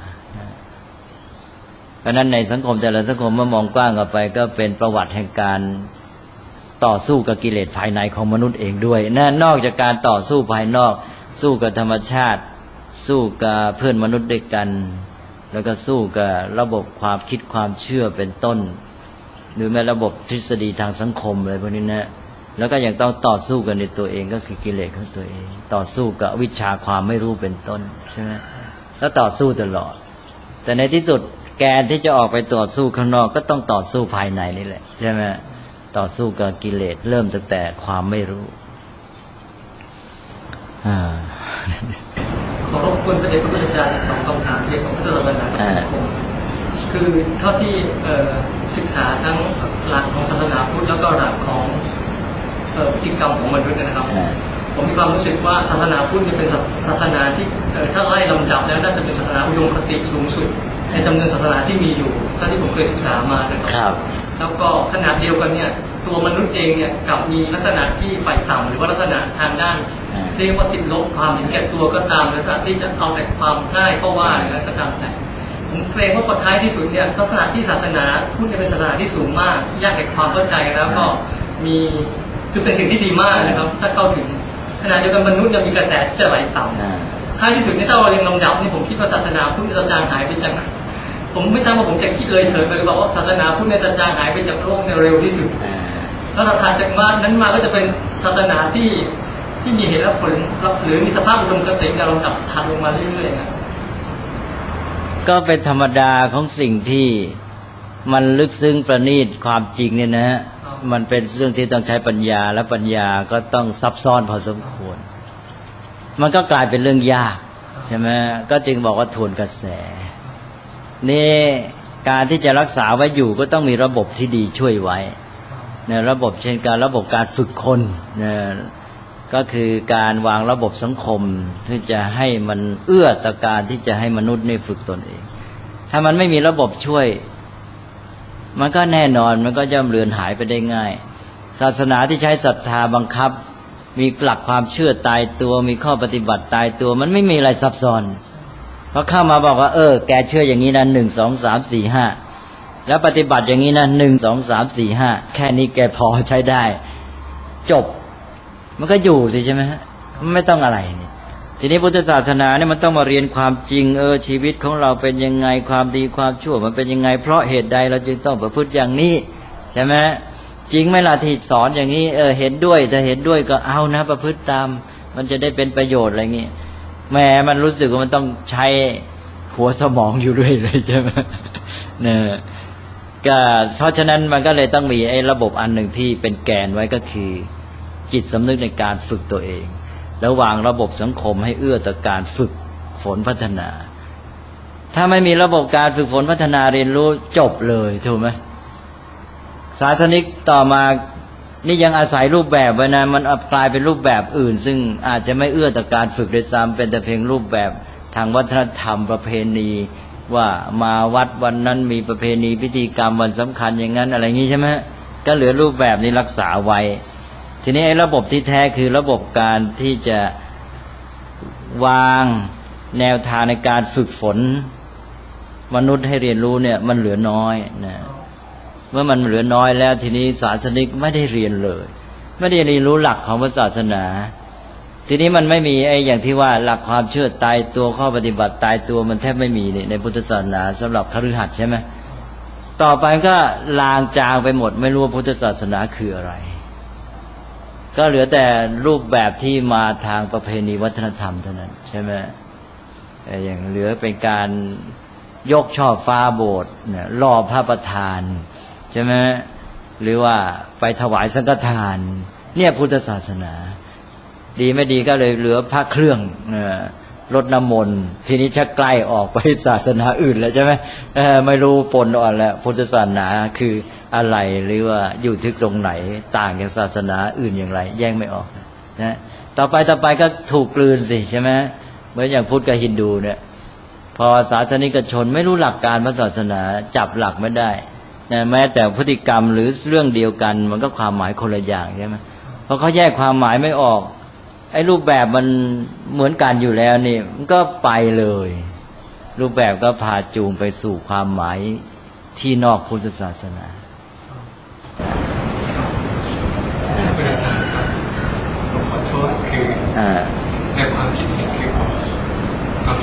เพราะนั้นในสังคมแต่ละสังคมเมื่อมองกว้างออกไปก็เป็นประวัติแห่งการต่อสู้กับกิเลสภายในของมนุษย์เองด้วยนอกจากการต่อสู้ภายนอกสู้กับธรรมชาติสู้กับเพื่อนมนุษย์ด้วยกันแล้วก็สู้กับระบบความคิดความเชื่อเป็นต้นหรือแม้ระบบทฤษฎีทางสังคมอะไรพวกนี้นะแล้วก็ยังต้องต่อสู้กันในตัวเองก็คือกิเลสของตัวเองต่อสู้กับวิชาความไม่รู้เป็นต้นใช่ไหมแล้วต่อสู้ตลอดแต่ในที่สุดแกนที่จะออกไปต่อสู้ข้างนอกก็ต้องต่อสู้ภายในนี่แหละใช่ไหมต่อสู้กับกิเลสเริ่มตั้งแต่ความไม่รู้ขอรบกวนพระเดชพระคุณอาจารย์สองคำถามเกี่ยวกับพระศาสนาคือเท่าที่ศึกษาทั้งหลักของศาสนาพุทธแล้วก็หลักของพฤติกรรมของมนุษย์นะครับผมมีความรู้สึกว่าศาสนาพุทธจะเป็นศาสนาที่ถ้าไล่ลำดับแล้วน่าจะเป็นศาสนาอุดมคติสูงสุดในจำนวนศาสนาที่มีอยู่เท่าที่ผมเคยศึกษามานะครับแล้วก็ขนาดเดียวกันเนี่ยตัวมนุษย์เองเนี่ยกับมีลักษณะที่ฝ่ายต่ำหรือว่าลักษณะทางด้านเรียกว่าติดลบความเห็นแก่ตัวก็ตามลักษณะที่จะเอาแต่ความง่ายก็ว่าแล้วก็ตามแต่ผมเกรงว่าท้ายที่สุดเนี่ยลักษณะที่ศาสนาพุทธเป็นศาสนาที่สูงมากยากแก่ความเข้าใจแล้วก็มีคือเป็นสิ่งที่ดีมากนะครับถ้าเข้าถึงขณะเดียวกันมนุษย์ยังมีกระแสที่จะไหลต่ำท้ายที่สุดนี่ถ้าเราเรียนลำดับนี่ผมคิดว่าศาสนาพุทธจะจางหายไปจากผมไม่ทราบว่าผมจะคิดเลยเถิดไปบอกว่าศาสนาพุทธจะจางหายไปจากโลกในเร็วที่สุดแล้วถัดจากนั้นมาก็จะเป็นศาสนาที่มีเหตุและผลหรือมีสภาพอุดมคติการลำดับถัดลงมาเรื่อยๆนะก็เป็นธรรมดาของสิ่งที่มันลึกซึ้งประณีตความจริงเนี่ยนะมันเป็นเรื่องที่ต้องใช้ปัญญาและปัญญาก็ต้องซับซ้อนพอสมควรมันก็กลายเป็นเรื่องยากใช่ไหมก็จึงบอกว่าทวนกระแสนี่การที่จะรักษาไว้อยู่ก็ต้องมีระบบที่ดีช่วยไว้เนี่ยระบบเช่นการระบบการฝึกคนเนี่ยก็คือการวางระบบสังคมที่จะให้มันเอื้อต่อการที่จะให้มนุษย์นี่ฝึกตนเองถ้ามันไม่มีระบบช่วยมันก็แน่นอนมันก็ย่อมเลือนหายไปได้ง่ายศาสนาที่ใช้ศรัทธาบังคับมีหลักความเชื่อตายตัวมีข้อปฏิบัติตายตัวมันไม่มีอะไรซับซ้อนพอเข้ามาบอกว่าแกเชื่ออย่างนี้นะ1 2 3 4 5แล้วปฏิบัติอย่างนี้นะ1 2 3 4 5แค่นี้แกพอใช้ได้จบมันก็อยู่สิใช่ไหมฮะไม่ต้องอะไรนี่ทีนี้พุทธศาสนาเนี่ยมันต้องมาเรียนความจริงชีวิตของเราเป็นยังไงความดีความชั่วมันเป็นยังไงเพราะเหตุใดเราจึงต้องประพฤติอย่างนี้ใช่ไหมจริงไหมล่ะที่สอนอย่างนี้เห็นด้วยถ้าเห็นด้วยก็เอานะประพฤติตามมันจะได้เป็นประโยชน์อะไรเงี้ยแม้มันรู้สึกว่ามันต้องใช้หัวสมองอยู่ด้วยเลยใช่ไหมเนี่ยก็เพราะฉะนั้นมันก็เลยต้องมีไอ้ระบบอันหนึ่งที่เป็นแกนไว้ก็คือจิตสำนึกในการฝึกตัวเองแล้ววางระบบสังคมให้เอื้อต่อการฝึกฝนพัฒนาถ้าไม่มีระบบการฝึกฝนพัฒนาเรียนรู้จบเลยถูกไหมศาสนิกต่อมานี่ยังอาศัยรูปแบบไว้นะมันกลายเป็นรูปแบบอื่นซึ่งอาจจะไม่เอื้อต่อการฝึกโดยซ้ำเป็นแต่เพียงรูปแบบทางวัฒนธรรมประเพณีว่ามาวัดวันนั้นมีประเพณีพิธีกรรมวันสำคัญอย่างนั้นอะไรอย่างนี้ใช่ไหมก็เหลือรูปแบบนี้รักษาไว้ทีนี้ไอ้ระบบที่แท้คือระบบการที่จะวางแนวทางในการฝึกฝนมนุษย์ให้เรียนรู้เนี่ยมันเหลือน้อยนะเมื่อมันเหลือน้อยแล้วทีนี้ศาสนิกไม่ได้เรียนเลยไม่ได้เรียนรู้หลักของศาสนาทีนี้มันไม่มีไอ้อย่างที่ว่าหลักความเชื่อตายตัวข้อปฏิบัติตายตัวมันแทบไม่มีในพุทธศาสนาสำหรับคฤหัสถ์ใช่ไหมต่อไปก็ลางจางไปหมดไม่รู้ว่าพุทธศาสนาคืออะไรก็เหลือแต่รูปแบบที่มาทางประเพณีวัฒนธรรมเท่านั้นใช่ไหมอย่างเหลือเป็นการยกช่อฟ้าโบสถ์เนี่ยรอพระประธานใช่ไหมหรือว่าไปถวายสังฆทานเนี่ยพุทธศาสนาดีไม่ดีก็เลยเหลือพระเครื่องรดน้ำมนต์ทีนี้ชักใกล้ออกไปศาสนาอื่นแล้วใช่ไหมไม่รู้ปนอ่อนแล้วพุทธศาสนาคืออะไรหรือว่าอยู่ที่ตรงไหนต่างจากศาสนาอื่นอย่างไรแยกไม่ออกนะต่อไปก็ถูกกลืนสิใช่ไหมเหมือนอย่างพุทธกับฮินดูเนี่ยพอศาสนิกชนไม่รู้หลักการพระศาสนาจับหลักไม่ได้นะแม้แต่พฤติกรรมหรือเรื่องเดียวกันมันก็ความหมายคนละอย่างใช่ไหมเพราะเขาแยกความหมายไม่ออกไอ้รูปแบบมันเหมือนกันอยู่แล้วนี่มันก็ไปเลยรูปแบบก็พาจูงไปสู่ความหมายที่นอกพุทธศาสนาอาจารย์ครับผมขอโทษคือในความคิดเห็นคือผมกำลัง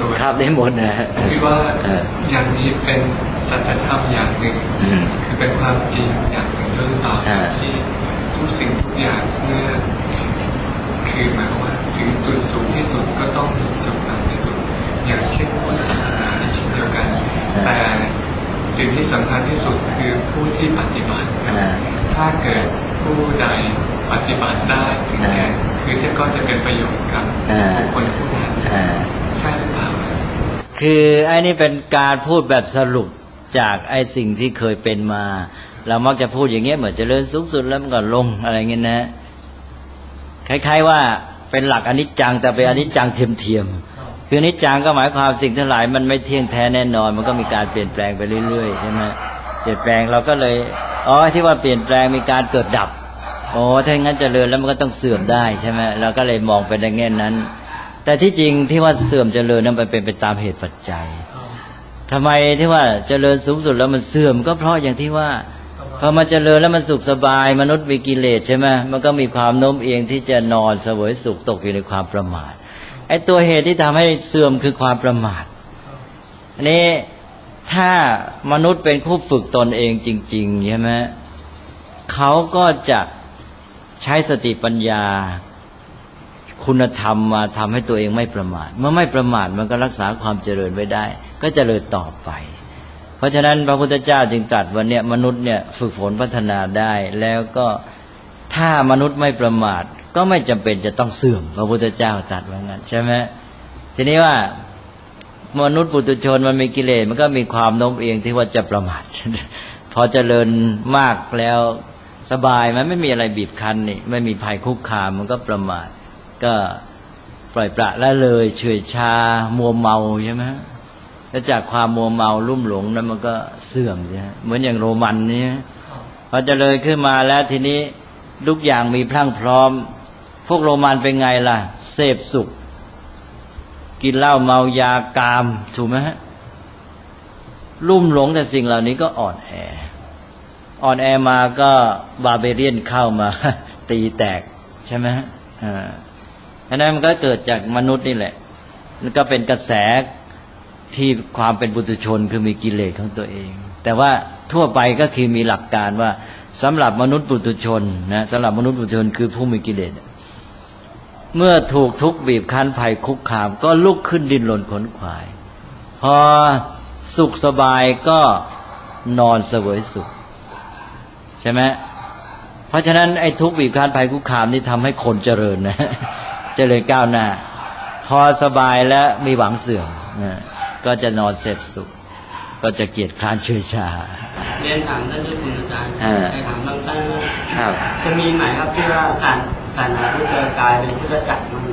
ตัวครับได้หมดนะคิดว่าอย่างนี้เป็นสัจธรรมอย่างหนึ่งคือเป็นความจริงอย่างหนึ่งหรือเปล่าที่ทุกสิ่งทุกอย่างเมื่อคือหมายว่าถึงจุดสูงที่สุดก็ต้องมีจุดต่ำที่สุดอย่างเช่นพุทธศาสนาเช่นเดียวกันแต่สิ่งที่สำคัญที่สุดคือผู้ที่ปฏิบัติถ้าเกิดผู้ใดปฏิบัติได้ถึงแก่คือก็จะเป็นประโยชน์กับบุคคลผู้นั้นใช่หรือเปล่าคือไอ้นี่เป็นการพูดแบบสรุปจากไอ้สิ่งที่เคยเป็นมาเรามักจะพูดอย่างเงี้ยเหมือนเจริญสูงสุดแล้วมันก็ลงอะไรเงี้ยนะคล้ายๆว่าเป็นหลักอนิจจังแต่เป็นอนิจจังเทียมๆคืออนิจจังก็หมายความสิ่งทั้งหลายมันไม่เที่ยงแท้แน่นอนมันก็มีการเปลี่ยนแปลงไปเรื่อยๆใช่ไหมเปลี่ยนแปลงเราก็เลยที่ว่าเปลี่ยนแปลงมีการเกิดดับถ้าอย่างนั้นเจริญแล้วมันก็ต้องเสื่อมได้ใช่ไหมเราก็เลยมองไปในแง่นั้นแต่ที่จริงที่ว่าเสื่อมเจริญนั้นมันเป็นไปตามเหตุปัจจัยทำไมที่ว่าเจริญสูงสุดแล้วมันเสื่อมก็เพราะอย่างที่ว่าพอมันเจริญแล้วมันสุขสบายมนุษย์มีกิเลสใช่ไหมมันก็มีความโน้มเอียงที่จะนอนเสวยสุขตกอยู่ในความประมาทไอ้ตัวเหตุที่ทำให้เสื่อมคือความประมาทอันนี้ถ้ามนุษย์เป็นผู้ฝึกตนเองจริงๆใช่ไหมเขาก็จะใช้สติปัญญาคุณธรรมมาทำให้ตัวเองไม่ประมาทเมื่อไม่ประมาทมันก็รักษาความเจริญไว้ได้ก็เจริญต่อไปเพราะฉะนั้นพระพุทธเจ้าจึงตรัสว่าเนี่ยมนุษย์เนี่ยฝึกฝนพัฒนาได้แล้วก็ถ้ามนุษย์ไม่ประมาทก็ไม่จำเป็นจะต้องเสื่อมพระพุทธเจ้าตรัสว่างั้นใช่ไหมทีนี้ว่ามนุษย์ปุถุชนมันมีกิเลสมันก็มีความโน้มเอียงที่ว่าจะประมาทพอเจริญมากแล้วสบายมันไม่มีอะไรบีบคั้นนี่ไม่มีภัยคุกคามมันก็ประมาทก็ปล่อยปละละเลยเฉื่อยชามัวเมาใช่ไหมแล้วจากความมัวเมาลุ่มหลงนั้นมันก็เสื่อมใช่ไหมเหมือนอย่างโรมันนี่พอเจริญขึ้นมาแล้วทีนี้ทุกอย่างมีพรั่งพร้อมพวกโรมันเป็นไงล่ะเสพสุขกินเหล้าเมายากามถูกไหมฮะลุ่มหลงแต่สิ่งเหล่านี้ก็อ่อนแอมาก็บาร์เบเรียนเข้ามาตีแตกใช่ไหมฮะอันนั้นมันก็เกิดจากมนุษย์นี่แหละมันก็เป็นกระแสที่ความเป็นปุถุชนคือมีกิเลสของตัวเองแต่ว่าทั่วไปก็คือมีหลักการว่าสำหรับมนุษย์ปุถุชนนะสำหรับมนุษย์ปุถุชนคือผู้มีกิเลสเมื่อถูกทุกข์บีบคั้นภัยคุกคามก็ลุกขึ้นดิ้นรนขนขวายพอสุขสบายก็นอนเสวยสุขใช่ไหมเพราะฉะนั้นไอ้ทุกข์บีบคั้นภัยคุกคามนี่ทำให้คนเจริญนะเจริญก้าวหน้าพอสบายแล้วมีหวังเสื่อมก็จะนอนเสพสุขก็จะเกียจคร้านเฉื่อยชาเรียนถามท่านด้วยคุณอาจารย์ไปถามบางท่านว่าจะมีไหมครับที่ว่าการพุทธกายเป็นพุทธจักรมัน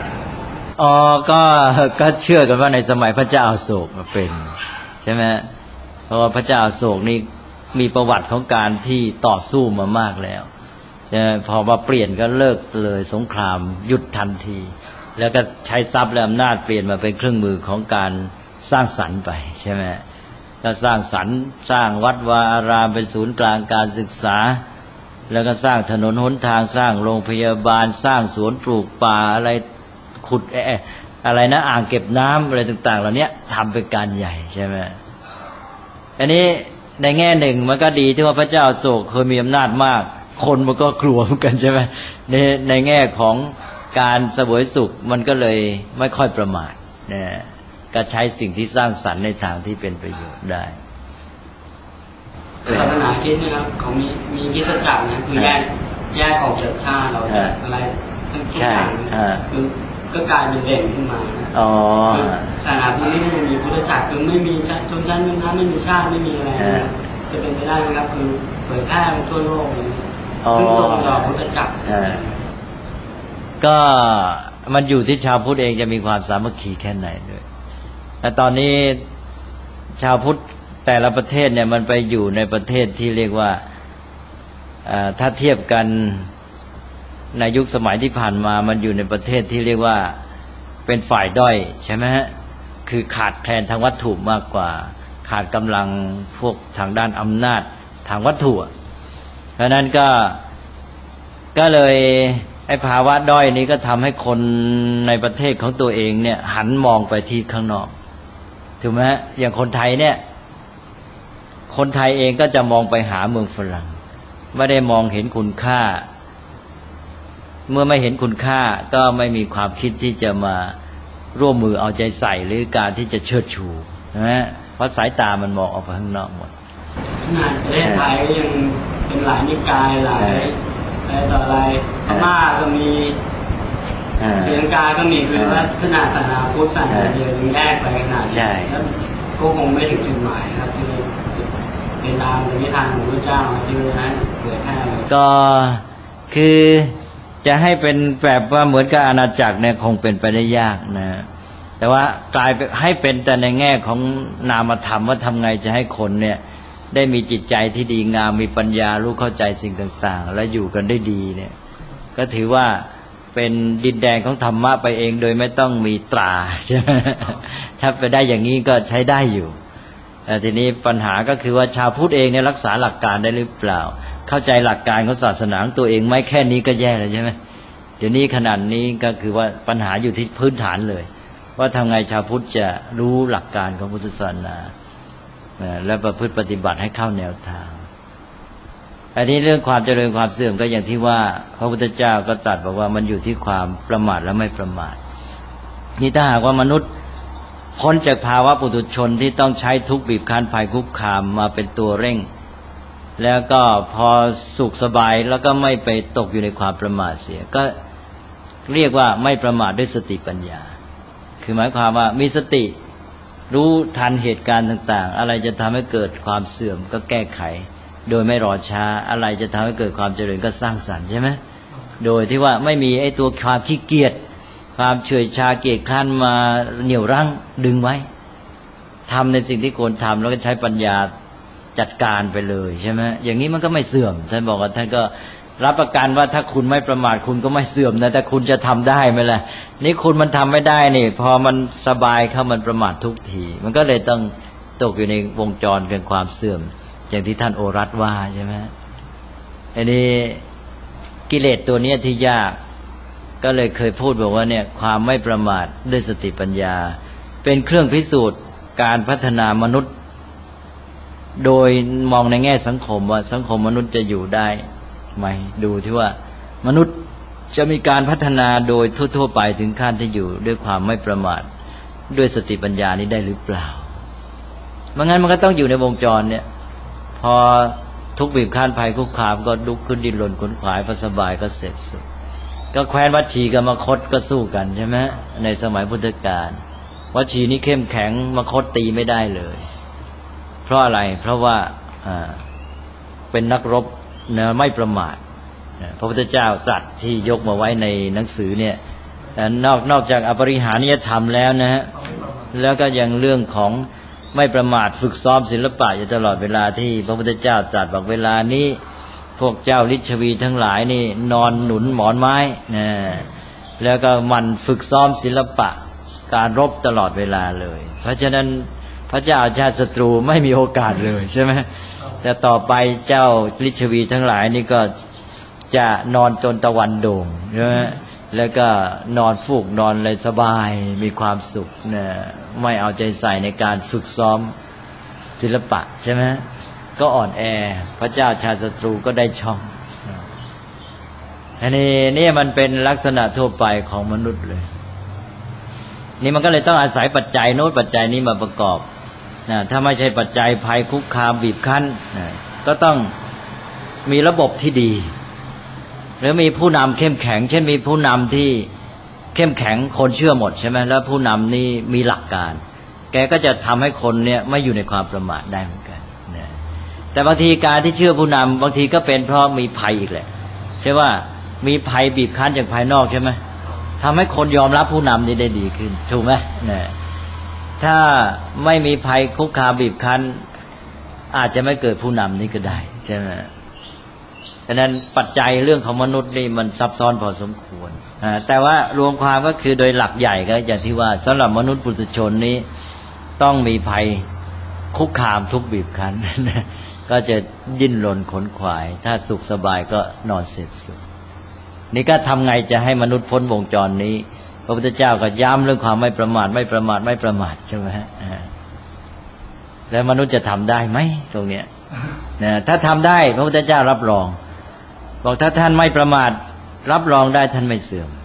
ก็เชื่อกันว่าในสมัยพระเจ้าอโศกมาเป็นใช่ไหมเพราะว่าพระเจ้าอโศกนี่มีประวัติของการที่ต่อสู้มามากแล้วพอมาเปลี่ยนก็เลิกเลยสงครามหยุดทันทีแล้วก็ใช้ทรัพย์และอำนาจเปลี่ยนมาเป็นเครื่องมือของการสร้างสรรค์ไปใช่ไหมก็สร้างสรรค์สร้างวัดวาอารามเป็นศูนย์กลางการศึกษาแล้วก็สร้างถนนหนทางสร้างโรงพยาบาลสร้างสวนปลูกป่าอะไรขุดอะไรนะอ่างเก็บน้ำอะไรต่างๆเหล่านี้ทำเป็นการใหญ่ใช่ไหมอันนี้ในแง่หนึ่งมันก็ดีที่ว่าพระเจ้าอโศกเคยมีอำนาจมากคนมันก็กลัวเหมือนกันใช่ไหมในแง่ของการเสวยสุขมันก็เลยไม่ค่อยประมาทนะก็ใช้สิ่งที่สร้างสรรค์ในทางที่เป็นประโยชน์ได้ศาสนาคริสต์นะครับเขามีคริสตจักรนะคือแยกออกจากชาติเราอะไรทั้งทุกอย่างคือก็กลายเป็นเด่นขึ้นมาศาสนาพุทธไม่มีพุทธจักรคือไม่มีชนชั้นวรรณะไม่มีชาติไม่มีอะไรจะเป็นไปได้นะครับคือเผยแพร่ไปทั่วโลกเลยซึ่งตรงต่อพุทธจักรก็มันอยู่ที่ชาวพุทธเองจะมีความสามัคคีแค่ไหนด้วยแต่ตอนนี้ชาวพุทธแต่ละประเทศเนี่ยมันไปอยู่ในประเทศที่เรียกว่าถ้าเทียบกันในยุคสมัยที่ผ่านมามันอยู่ในประเทศที่เรียกว่าเป็นฝ่ายด้อยใช่ไหมฮะคือขาดแคลนทางวัตถุมากกว่าขาดกำลังพวกทางด้านอำนาจทางวัตถุเพราะนั้นก็เลยไอ้ภาวะด้อยนี้ก็ทำให้คนในประเทศของตัวเองเนี่ยหันมองไปที่ข้างนอกถูกไหมอย่างคนไทยเนี่ยคนไทยเองก็จะมองไปหาเมืองฝรั่งไม่ได้มองเห็นคุณค่าเมื่อไม่เห็นคุณค่าก็ไม่มีความคิดที่จะมาร่วมมือเอาใจใส่หรือการที่จะเชิดชูนะเพราะสายตามันมองออกไปข้างนอกหมดขนาดประเทศไทยยังเป็นหลายนิกายหลายต่ออะไรพม่าก็มีศรีลังกาก็มีคือว่าขนาดศาสนาพุทธศาสนาเดียวยังแยกไปขนาดนี้แล้วก็คงไม่ถึงจุดหมายครับที่เป็นตามนิทานของพระเจ้าที่นั้นเกิดแค่ก็คือจะให้เป็นแบบว่าเหมือนกับอาณาจักรเนี่ยคงเป็นไปได้ยากนะแต่ว่ากลายให้เป็นแต่ในแง่ของนามธรรมว่าทำไงจะให้คนเนี่ยได้มีจิตใจที่ดีงามมีปัญญารู้เข้าใจสิ่งต่างๆและอยู่กันได้ดีเนี่ยก็ถือว่าเป็นดินแดนของธรรมะไปเองโดยไม่ต้องมีตราใช่ไหมถ้าไปได้อย่างนี้ก็ใช้ได้อยู่แต่ทีนี้ปัญหาก็คือว่าชาวพุทธเองเนี่ยรักษาหลักการได้หรือเปล่าเข้าใจหลักการของศาสนาของตัวเองไหมแค่นี้ก็แย่แล้วใช่ไหมเดี๋ยวนี้ขนาดนี้ก็คือว่าปัญหาอยู่ที่พื้นฐานเลยว่าทำไงชาวพุทธจะรู้หลักการของพุทธศาสนาและประพฤติปฏิบัติให้เข้าแนวทางอันนี้เรื่องความเจริญความเสื่อมก็อย่างที่ว่าพระพุทธเจ้าก็ตรัสบอกว่ามันอยู่ที่ความประมาทและไม่ประมาทนี่ถ้าหากว่ามนุษย์พ้นจากภาวะปุถุชนที่ต้องใช้ทุกข์บีบคั้นภัยคุกคามมาเป็นตัวเร่งแล้วก็พอสุขสบายแล้วก็ไม่ไปตกอยู่ในความประมาทเสียก็เรียกว่าไม่ประมาทด้วยสติปัญญาคือหมายความว่ามีสติรู้ทันเหตุการณ์ต่างๆอะไรจะทำให้เกิดความเสื่อมก็แก้ไขโดยไม่รอช้าอะไรจะทำให้เกิดความเจริญก็สร้างสรรค์ใช่ไหมโดยที่ว่าไม่มีไอ้ตัวความขี้เกียจความเฉื่อยชาเกียจคร้านมาเหนี่ยวรั้งดึงไว้ทำในสิ่งที่ควรทำแล้วก็ใช้ปัญญาจัดการไปเลยใช่ไหมอย่างนี้มันก็ไม่เสื่อมท่านบอกว่าท่านก็รับประกันว่าถ้าคุณไม่ประมาทคุณก็ไม่เสื่อมนะแต่คุณจะทำได้ไหมล่ะนี่คุณมันทำไม่ได้นี่พอมันสบายเข้ามันประมาททุกทีมันก็เลยต้องตกอยู่ในวงจรเป็นความเสื่อมอย่างที่ท่านโอรัตว่าใช่ไหมอันนี้กิเลสตัวนี้ที่ยากก็เลยเคยพูดบอกว่าเนี่ยความไม่ประมาทด้วยสติปัญญาเป็นเครื่องพิสูจน์การพัฒนามนุษย์โดยมองในแง่สังคมว่าสังคมมนุษย์จะอยู่ได้ไหมดูที่ว่ามนุษย์จะมีการพัฒนาโดยทั่วๆไปถึงขั้นที่อยู่ด้วยความไม่ประมาทด้วยสติปัญญานี้ได้หรือเปล่าไม่งั้นมันก็ต้องอยู่ในวงจรเนี่ยพอทุกข์บีบคั้นภัยคุกคามก็ลุกขึ้นดิ้นรนขวนขวายพอสบายก็เสร็จสุดก็แคว้นวัชีกับมคธก็สู้กันใช่ไหมในสมัยพุทธกาลวัชีนี่เข้มแข็งมคธตีไม่ได้เลยเพราะอะไรเพราะว่าเป็นนักรบนะไม่ประมาทพระพุทธเจ้าตรัสที่ยกมาไว้ในหนังสือเนี่ยนอกจากอปริหานิยธรรมแล้วนะฮะแล้วก็ยังเรื่องของไม่ประมาทฝึกซ้อมศิลปะอยู่ตลอดเวลาที่พระพุทธเจ้าตรัสบอกเวลานี้พวกเจ้าฤชวีทั้งหลายนี่นอนหนุนหมอนไม้นะแล้วก็มันฝึกซ้อมศิลปะการรบตลอดเวลาเลยเพราะฉะนั้นพระเจ้าชาติศัตรูไม่มีโอกาสเลยใช่ไหมแต่ต่อไปเจ้าฤชวีทั้งหลายนี่ก็จะนอนจนตะวันโด่งใช่ไหมแล้วก็นอนฟูกนอนเลยสบายมีความสุขนะไม่เอาใจใส่ในการฝึกซ้อมศิลปะใช่ไหมก็อ่อนแอพระเจ้าชาติศัตรูก็ได้ช่องอันนี้นี่มันเป็นลักษณะทั่วไปของมนุษย์เลยนี่มันก็เลยต้องอาศัยปัจจัยโน้นปัจจัยนี้มาประกอบนะถ้าไม่ใช่ปัจจัยภัยคุกคามบีบคั้นนะก็ต้องมีระบบที่ดีหรือมีผู้นำเข้มแข็งเช่นมีผู้นำที่เข้มแข็งคนเชื่อหมดใช่ไหมแล้วผู้นำนี่มีหลักการแกก็จะทำให้คนเนี่ยไม่อยู่ในความประมาทได้เหมือนกันนะแต่บางทีการที่เชื่อผู้นำบางทีก็เป็นเพราะมีภัยอีกแหละใช่ว่ามีภัยบีบคั้นจากภายนอกใช่ไหมทำให้คนยอมรับผู้นำนี้ได้ดีขึ้นถูกไหมนะถ้าไม่มีภัยคุกคามบีบคั้นอาจจะไม่เกิดผู้นำนี้ก็ได้ใช่ไหมฉะนั้นปัจจัยเรื่องของมนุษย์นี่มันซับซ้อนพอสมควรแต่ว่ารวมความก็คือโดยหลักใหญ่ก็อย่างที่ว่าสำหรับมนุษย์ปุถุชนนี้ต้องมีภัยคุกคามทุกบีบคั้นก็จะดิ้นรนขนขวายถ้าสุขสบายก็นอนเสพสุขนี่ก็ทำไงจะให้มนุษย์พ้นวงจรนี้พระพุทธเจ้าก็ย้ำเรื่องความไม่ประมาทไม่ประมาทไม่ประมาทใช่ไหมฮะแล้วมนุษย์จะทำได้ไหมตรงเนี้ยนะถ้าทำได้พระพุทธเจ้ารับรองบอกถ้าท่านไม่ประมาทรับรองได้ท่านไม่เสื่อม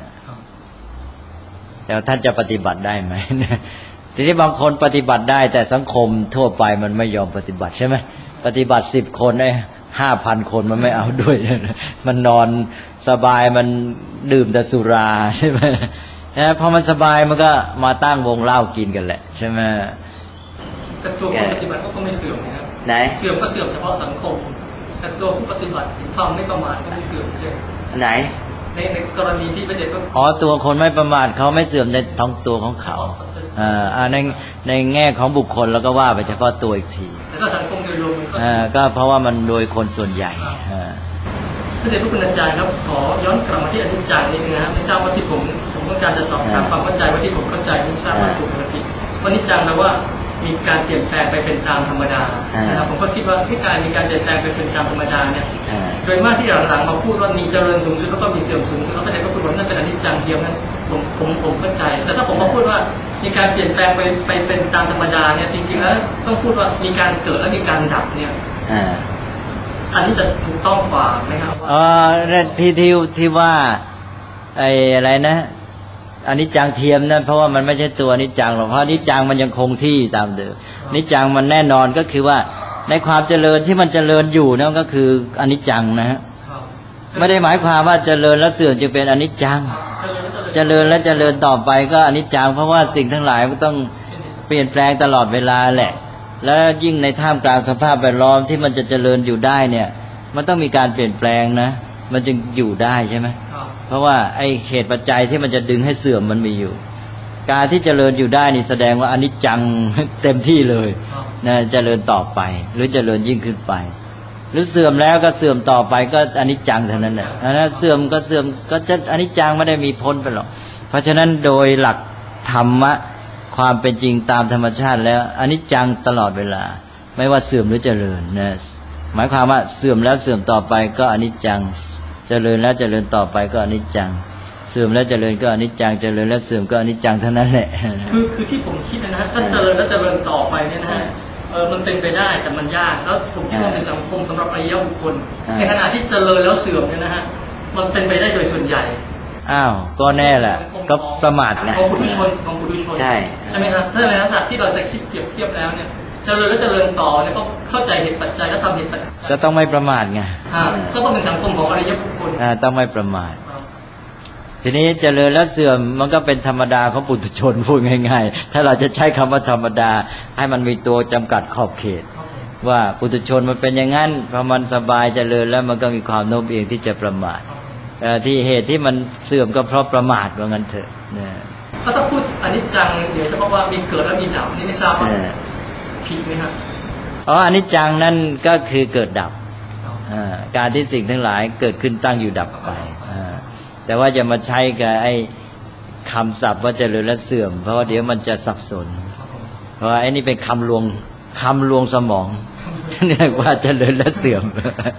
แต่ท่านจะปฏิบัติได้ไหมทีนี้บางคนปฏิบัติได้แต่สังคมทั่วไปมันไม่ยอมปฏิบัติใช่ไหมปฏิบัติ10 คน5,000 คนมันไม่เอาด้วยมันนอนสบายมันดื่มแต่สุราใช่ไหมพอมันสบายมันก็มาตั้งวงเหล้ากินกันแหละใช่ไหมแต่ตัวผู้ปฏิบัติก็ไม่เสื่อมนะครับไหนเสื่อมก็เสื่อมเฉพาะสังคมแต่ตัวผู้ปฏิบัติความไม่ประมาทก็ไม่เสื่อมใช่ไหนในกรณีที่พระเดชก็ตัวคนไม่ประมาทเขาไม่เสื่อมในท้องตัวของเขาในแง่ของบุคคลแล้วก็ว่าไปเฉพาะตัวอีกทีแต่ก็สังคมโดยรวมก็เพราะว่ามันโดยคนส่วนใหญ่พระเดชพระคุณอาจารย์ครับขอย้อนกลับมาที่อนิจจังนิดนึงนะไม่ทราบว่าที่ผมต้องการจะสอบถามความเข้าใจว่าที่ผมเข้าใจไม่ทราบว่าถูกหรือผิดว่าอนิจจังแปลว่ามีการเปลี่ยนแปลงไปเป็นตามธรรมดานะครับผมก็คิดว่าที่การมีการเปลี่ยนแปลงไปเป็นตามธรรมดาเนี่ยโดยมากที่หลังๆมาพูดว่ามีเจริญสูงสุดแล้วก็มีเสื่อมสูงสุดแล้วก็จะก็พูดว่านั่นเป็นอนิจจังเทียมนั้นผมเข้าใจแต่ถ้าผมมาพูดว่ามีการเปลี่ยนแปลงไปเป็นตามธรรมดาเนี่ยจริงๆแล้วต้องพูดว่ามีการเกิดและมีการดับเนี่ยอันนี้จะถูกต้องกว่าไหมครับที่ว่าอะไรนะอนิจจังเทียมนั่นเพราะว่ามันไม่ใช่ตัวอนิจจังหรอกเพราะอนิจจังมันยังคงที่ตามเดิมอนิจจังมันแน่นอนก็คือว่าในความเจริญที่มันเจริญอยู่นั่นก็คืออนิจจังนะฮะไม่ได้หมายความว่าเจริญแล้วเสื่อมจึงเป็นอนิจจังเจริญและเจริญต่อไปก็อนิจจังเพราะว่าสิ่งทั้งหลายมันต้องเปลี่ยนแปลงตลอดเวลาแหละแล้วยิ่งในท่ามกลางสภาพแวดล้อมที่มันจะเจริญอยู่ได้เนี่ยมันต้องมีการเปลี่ยนแปลงนะมันจึงอยู่ได้ใช่ไหมเพราะว่าไอ้เหตุปัจจัยที่มันจะดึงให้เสื่อมมันมีอยู่การที่เจริญอยู่ได้นี่แสดงว่าอนิจจังเต็มที่เลยนะเจริญต่อไปหรือเจริญยิ่งขึ้นไปหรือเสื่อมแล้วก็เสื่อมต่อไปก็อนิจจังเท่านั้นแหละนะเสื่อมก็เสื่อมก็จะอนิจจังไม่ได้มีพ้นไปหรอกเพราะฉะนั้นโดยหลักธรรมะความเป็นจริงตามธรรมชาติแล้วอนิจจังตลอดเวลาไม่ว่าเสื่อมหรือเจริญนะหมายความว่าเสื่อมแล้วเสื่อมต่อไปก็อนิจจังเจริญแล้วเจริญต่อไปก็อนิจจังเสื่อมแล้วเจริญก็อนิจจังเจริญแล้วเสื่อมก็อนิจจังเท่านั้นแหละคือที่ผมคิดนะฮะถ้าเจริญแล้วเจริญต่อไปเนี่ยนะฮะมันเป็นไปได้แต่มันยากแล้วผมคิดว่าในสังคมสำหรับอริยบุคคลในขณะที่เจริญแล้วเสื่อมเนี่ยนะฮะมันเป็นไปได้โดยส่วนใหญ่ก็แน่แหละก็ประมาทไงของปุถุชนใช่ไหมครับถ้าในลักษณะที่เราจะคิดเปรียบเทียบแล้วเนี่ยเจริญแล้วเจริญต่อเนี่ยก็เข้าใจเหตุปัจจัยและทำเหตุปัจจัยก็ต้องไม่ประมาทไงก็ต้องเป็นสังคมของอริยบุคคลต้องไม่ประมาททีนี้เจริญแล้วเสื่อมมันก็เป็นธรรมดาของปุถุชนพูดง่ายๆถ้าเราจะใช้คำว่าธรรมดาให้มันมีตัวจำกัดขอบเขตว่าปุถุชนมันเป็นอย่างนั้นพอมันสบายเจริญแล้วมันก็มีความโน้มเอียงที่จะประมาทที่เหตุที่มันเสื่อมก็เพราะประมาทว่างั้นเถอะถ้าพูดอนิจจังเดี๋ยวเฉพาะว่ามีเกิดแล้วมีดับนี่ไม่ทราบว่าผิดไหมครับอนิจจังนั่นก็คือเกิดดับการที่สิ่งทั้งหลายเกิดขึ้นตั้งอยู่ดับไปแต่ว่าจะมาใช้กับไอ้คำศัพท์ว่าเจริญและเสื่อมเพราะว่าเดี๋ยวมันจะสับสนเพราะว่าไอ้นี่เป็นคำลวงสมองเรียกว่าเจริญและเสื่อม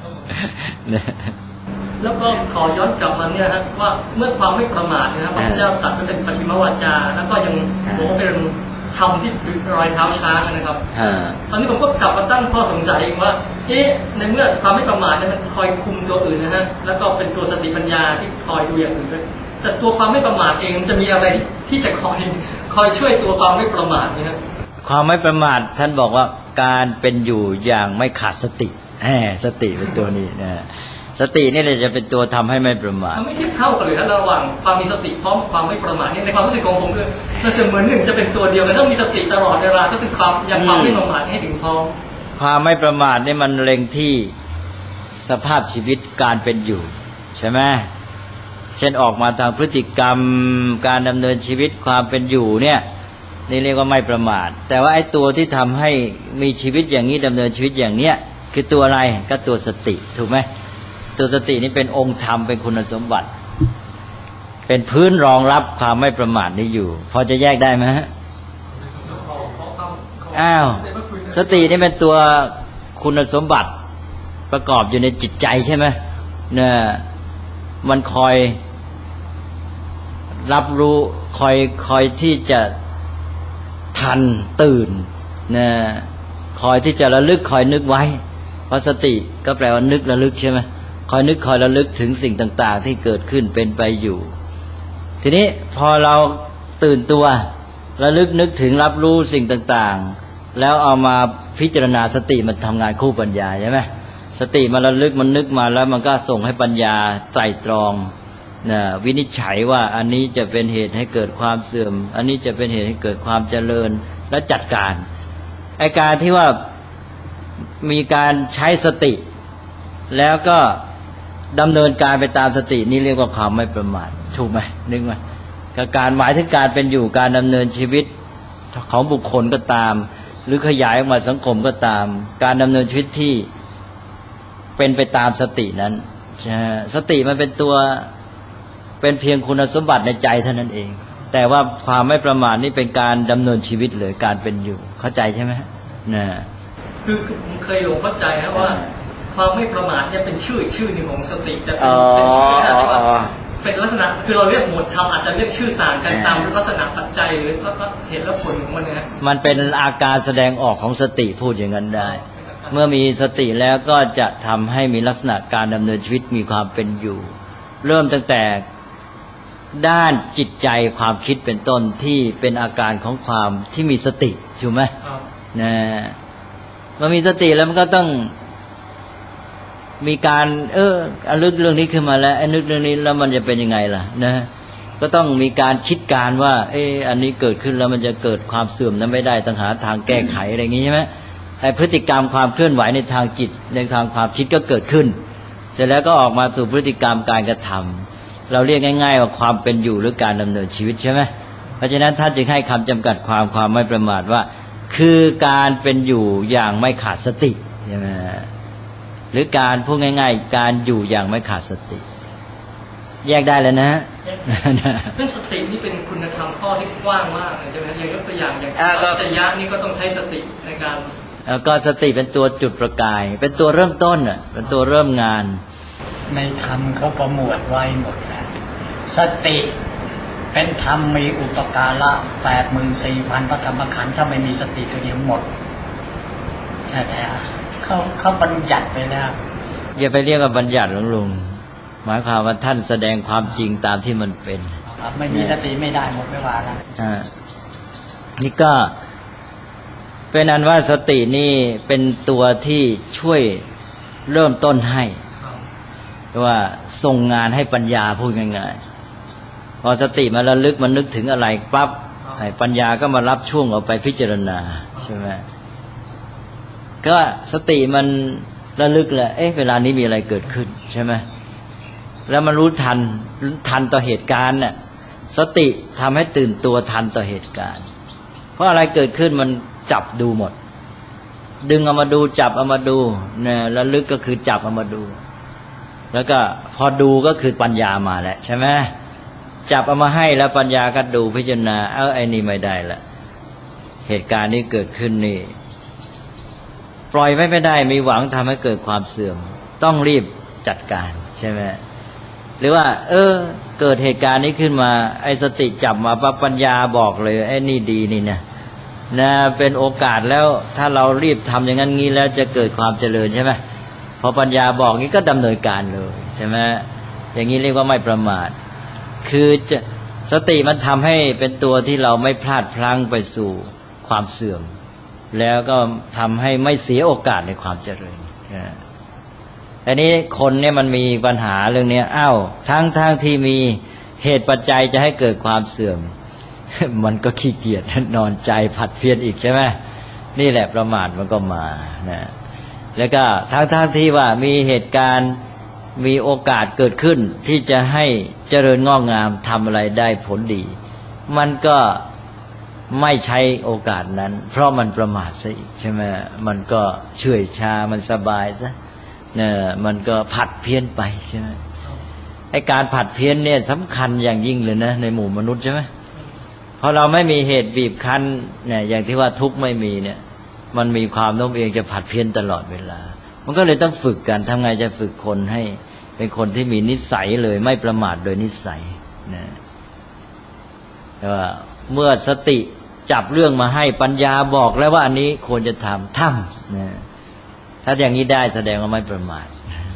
แล้วก็ขอย้อนกลับมาเนี่ยครับว่าเมื่อความไม่ประมาทนะครับพระพุทธเจ้าตรัสเป็นปัจฉิมวาจาแล้วก็ยังบอกว่าเป็นธรรมที่รอยเท้าช้างนะครับตอนนี้ผมก็กลับมาตั้งข้อสงสัยเองว่าในเมื่อความไม่ประมาทเนี่ยมันคอยคุมตัวอื่นนะฮะแล้วก็เป็นตัวสติปัญญาที่คอยดูอย่างอื่นด้วยแต่ตัวความไม่ประมาทเองมันจะมีอะไรที่จะคอยช่วยตัวความไม่ประมาทนะครับความไม่ประมาทท่านบอกว่าการเป็นอยู่อย่างไม่ขาดสติสติเป็นตัวนี้นะสตินี่เลยจะเป็นตัวทำให้ไม่ประมาทไม่เทียบเท่ากันเลยระหว่างความมีสติพร้อมความไม่ประมาทนี่ในความรู้สึกของผมคือมันเหมือนหนึ่งจะเป็นตัวเดียวกันต้องมีสติตลอดเวลาก็คือความยังความไม่ประมาทให้ถึงพร้อมความไม่ประมาทนี่มันเล็งที่สภาพชีวิตการเป็นอยู่ใช่ไหมเช่นออกมาทางพฤติกรรมการดำเนินชีวิตความเป็นอยู่เนี่ยนี่เรียกว่าไม่ประมาทแต่ว่าไอ้ตัวที่ทำให้มีชีวิตอย่างนี้ดำเนินชีวิตอย่างเนี้ยคือตัวอะไรก็ตัวสติถูกไหมตัวสตินี่เป็นองค์ธรรมเป็นคุณสมบัติเป็นพื้นรองรับความไม่ประมาทนี้อยู่พอจะแยกได้ไหมฮะสตินี่เป็นตัวคุณสมบัติประกอบอยู่ในจิตใจใช่ไหมเนี่ยมันคอยรับรู้คอยที่จะทันตื่นนะคอยที่จะระลึกคอยนึกไว้เพราะสติก็แปลว่านึกระลึกใช่ไหมคอยนึกคอยระลึกถึงสิ่งต่างๆที่เกิดขึ้นเป็นไปอยู่ทีนี้พอเราตื่นตัวระลึกนึกถึงรับรู้สิ่งต่างๆแล้วเอามาพิจารณาสติมันทำงานคู่ปัญญาใช่ไหมสติมันระลึกมันนึกมาแล้วมันก็ส่งให้ปัญญาไตร่ตรองวินิจฉัยว่าอันนี้จะเป็นเหตุให้เกิดความเสื่อมอันนี้จะเป็นเหตุให้เกิดความเจริญและจัดการไอ้การที่ว่ามีการใช้สติแล้วก็ดำเนินการไปตามสตินี่เรียกว่าความไม่ประมาทถูกไหมนึกไหมการหมายถึงการเป็นอยู่การดำเนินชีวิตของบุคคลก็ตามหรือขยายออกมาสังคมก็ตามการดำเนินชีวิตที่เป็นไปตามสตินั้นสติมันเป็นตัวเป็นเพียงคุณสมบัติในใจเท่านั้นเองแต่ว่าความไม่ประมาทนี่เป็นการดำเนินชีวิตเลยการเป็นอยู่เข้าใจใช่ไหมนะคือผมเคยเข้าใจนะว่าความไม่ประมาทเนี่ยเป็นชื่อหนึ่งของสติแต่เป็นชื่อที่ว่าเป็นลักษณะคือเราเรียกหมวดธรรมอาจจะเรียกชื่อต่างกันตามลักษณะปัจจัยหรือเหตุและผลของมันนะมันเป็นอาการแสดงออกของสติพูดอย่างนั้นได้เมื่อมีสติแล้วก็จะทำให้มีลักษณะการดำเนินชีวิตมีความเป็นอยู่เริ่มตั้งแต่ด้านจิตใจความคิดเป็นต้นที่เป็นอาการของความที่มีสติถูกไหมนะเมื่อมีสติแล้วมันก็ต้องมีการนึกเรื่องนี้ขึ้นมาแล้วนึกเรื่องนี้แล้วมันจะเป็นยังไงล่ะนะก็ต้องมีการคิดการว่าอันนี้เกิดขึ้นแล้วมันจะเกิดความเสื่อมนั้นไม่ได้ต้องหาทางแก้ไขอะไรอย่างนี้ใช่ไหมไอ้พฤติกรรมความเคลื่อนไหวในทางจิตในทางความคิดก็เกิดขึ้นเสร็จแล้วก็ออกมาสู่พฤติกรรมการกระทำเราเรียกง่ายๆว่าความเป็นอยู่หรือการดำเนินชีวิตใช่ไหมเพราะฉะนั้นท่านจึงให้คำจำกัดความไม่ประมาทว่าคือการเป็นอยู่อย่างไม่ขาดสติใช่ไหมหรือการพูดง่ายๆการอยู่อย่างไม่ขาดสติแยกได้เลยนะเรื่องสตินี่เป็นคุณธรรมข้อที่กว้างมากใช่ไหมอย่างยกตัวอย่างปัจจยะนี่ก็ต้องใช้สติในการก็สติเป็นตัวจุดประกายเป็นตัวเริ่มต้นเป็นตัวเริ่มงานในธรรมเขาประมวลไว้หมดแล้วสติเป็นธรรมมีอุปการะ 84,000 พระธรรมขันธ์ถ้าไม่มีสติตัวเดียวหมดใช่ไหมเขาบัญญัติไปแล้วอย่าไปเรียกว่าบัญญัติหลวงลุงหมายความว่าท่านแสดงความจริงตามที่มันเป็นไม่มีสติไม่ได้หมดไม่ว่าแล้วนี่ก็เป็นอันว่าสตินี่เป็นตัวที่ช่วยเริ่มต้นให้ว่าส่งงานให้ปัญญาพูดง่ายๆพอสติมาระลึกมันนึกถึงอะไรปั๊บปัญญาก็มารับช่วงเอาไปพิจารณาใช่ไหมก็สติมันระลึกแหละเวลานี้มีอะไรเกิดขึ้นใช่ไหมแล้วมันรู้ทันต่อเหตุการณ์น่ะสติทำให้ตื่นตัวทันต่อเหตุการณ์เพราะอะไรเกิดขึ้นมันจับดูหมดดึงเอามาดูจับเอามาดูเนี่ยระลึกก็คือจับเอามาดูแล้วก็พอดูก็คือปัญญามาแล้วใช่ไหมจับเอามาให้แล้วปัญญาก็ดูพิจารณาไอ้นี่ไม่ได้ละเหตุการณ์นี้เกิดขึ้นนี่ปล่อยไว้ไม่ได้มีหวังทำให้เกิดความเสื่อมต้องรีบจัดการใช่ไหมหรือว่าเกิดเหตุการณ์นี้ขึ้นมาไอ้สติจับมาปั๊บปัญญาบอกเลยไอ้นี่ดีนี่นะเป็นโอกาสแล้วถ้าเรารีบทำอย่างนั้นงี้แล้วจะเกิดความเจริญใช่ไหมพอปัญญาบอกงี้ก็ดำเนินการเลยใช่ไหมอย่างนี้เรียกว่าไม่ประมาทคือสติมันทำให้เป็นตัวที่เราไม่พลาดพลั้งไปสู่ความเสื่อมแล้วก็ทำให้ไม่เสียโอกาสในความเจริญอันนี้คนเนี่ยมันมีปัญหาเรื่องนี้ทั้งที่มีเหตุปัจจัยจะให้เกิดความเสื่อมมันก็ขี้เกียจนอนใจผัดเพี้ยนอีกใช่ไหมนี่แหละประมาทมันก็มานะแล้วก็ทั้งที่ว่ามีเหตุการณ์มีโอกาสเกิดขึ้นที่จะให้เจริญงอกงามทำอะไรได้ผลดีมันก็ไม่ใช้โอกาสนั้นเพราะมันประมาทซะอีกใช่ไหมมันก็เฉื่อยชามันสบายซะเนี่ยมันก็ผัดเพี้ยนไปใช่ไหมไอ้การผัดเพี้ยนเนี่ยสำคัญอย่างยิ่งเลยนะในหมู่มนุษย์ใช่ไหมพอเราไม่มีเหตุบีบคั้นเนี่ยอย่างที่ว่าทุกข์ไม่มีเนี่ยมันมีความโน้มเอียงจะผัดเพี้ยนตลอดเวลามันก็เลยต้องฝึกกันทำไงจะฝึกคนให้เป็นคนที่มีนิสัยเลยไม่ประมาทโดยนิสัยนะแต่ว่าเมื่อสติจับเรื่องมาให้ปัญญาบอกแล้วว่าอันนี้ควรจะทำนะถ้าอย่างนี้ได้แสดงว่าไม่ประมาท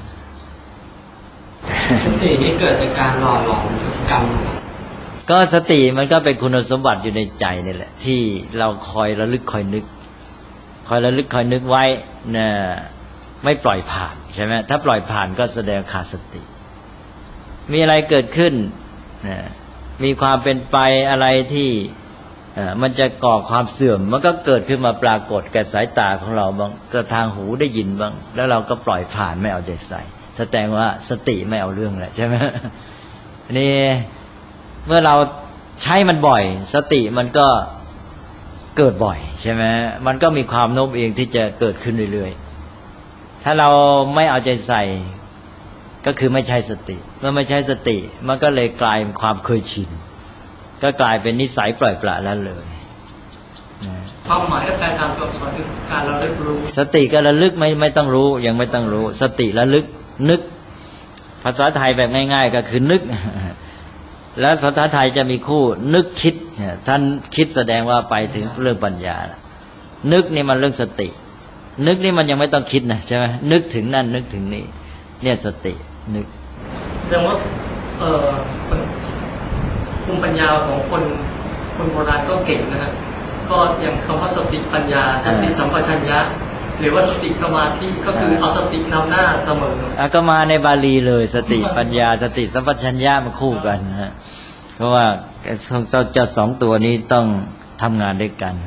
สตินี้เกิดจากการหล่อหลอมกรรมก็สติมันก็เป็นคุณสมบัติอยู่ในใจนี่แหละที่เราคอยระลึกคอยนึกไว้นะไม่ปล่อยผ่านใช่ไหมถ้าปล่อยผ่านก็แสดงขาดสติมีอะไรเกิดขึ้นนะมีความเป็นไปอะไรที่มันจะก่อความเสื่อมมันก็เกิดขึ้นมาปรากฏแก่สายตาของเราบ้างก็ทางหูได้ยินบ้างแล้วเราก็ปล่อยผ่านไม่เอาใจใส่แสดงว่าสติไม่เอาเรื่องแหละใช่ไหมนี่เมื่อเราใช้มันบ่อยสติมันก็เกิดบ่อยใช่ไหมมันก็มีความโน้มเอียงที่จะเกิดขึ้นเรื่อยๆถ้าเราไม่เอาใจใส่ก็คือไม่ใช่สติเมื่อไม่ใช่สติมันก็เลยกลายเป็นความเคยชินก็กลายเป็นนิสัยปล่อยปละละเลยความหมายและแปลตามตัวอักษรคือการระลึกรู้สติก็ระลึกไม่ต้องรู้ยังไม่ต้องรู้สติระลึกนึกภาษาไทยแบบง่ายๆก็คือนึกแล้วภาษาไทยจะมีคู่นึกคิดท่านคิดแสดงว่าไปถึงเรื่องปัญญานึกนี่มันเรื่องสตินึกนี่มันยังไม่ต้องคิดนะใช่ไหมนึกถึงนั่นนึกถึงนี่เนี่ยสตินึกแสดงว่าภูมิปัญญาของคนโบราณก็เก่งนะฮะก็อย่างคำว่าสติปัญญาสติสัมปชัญญะหรือว่าสติสมาธิก็คือเอาสตินำหน้าเสมอก็มาในบาลีเลยสติปัญญาสติสัมปชัญญะมันคู่กันฮะเพราะว่าเจ้าสองตัวนี้ต้องทำงานด้วยกัน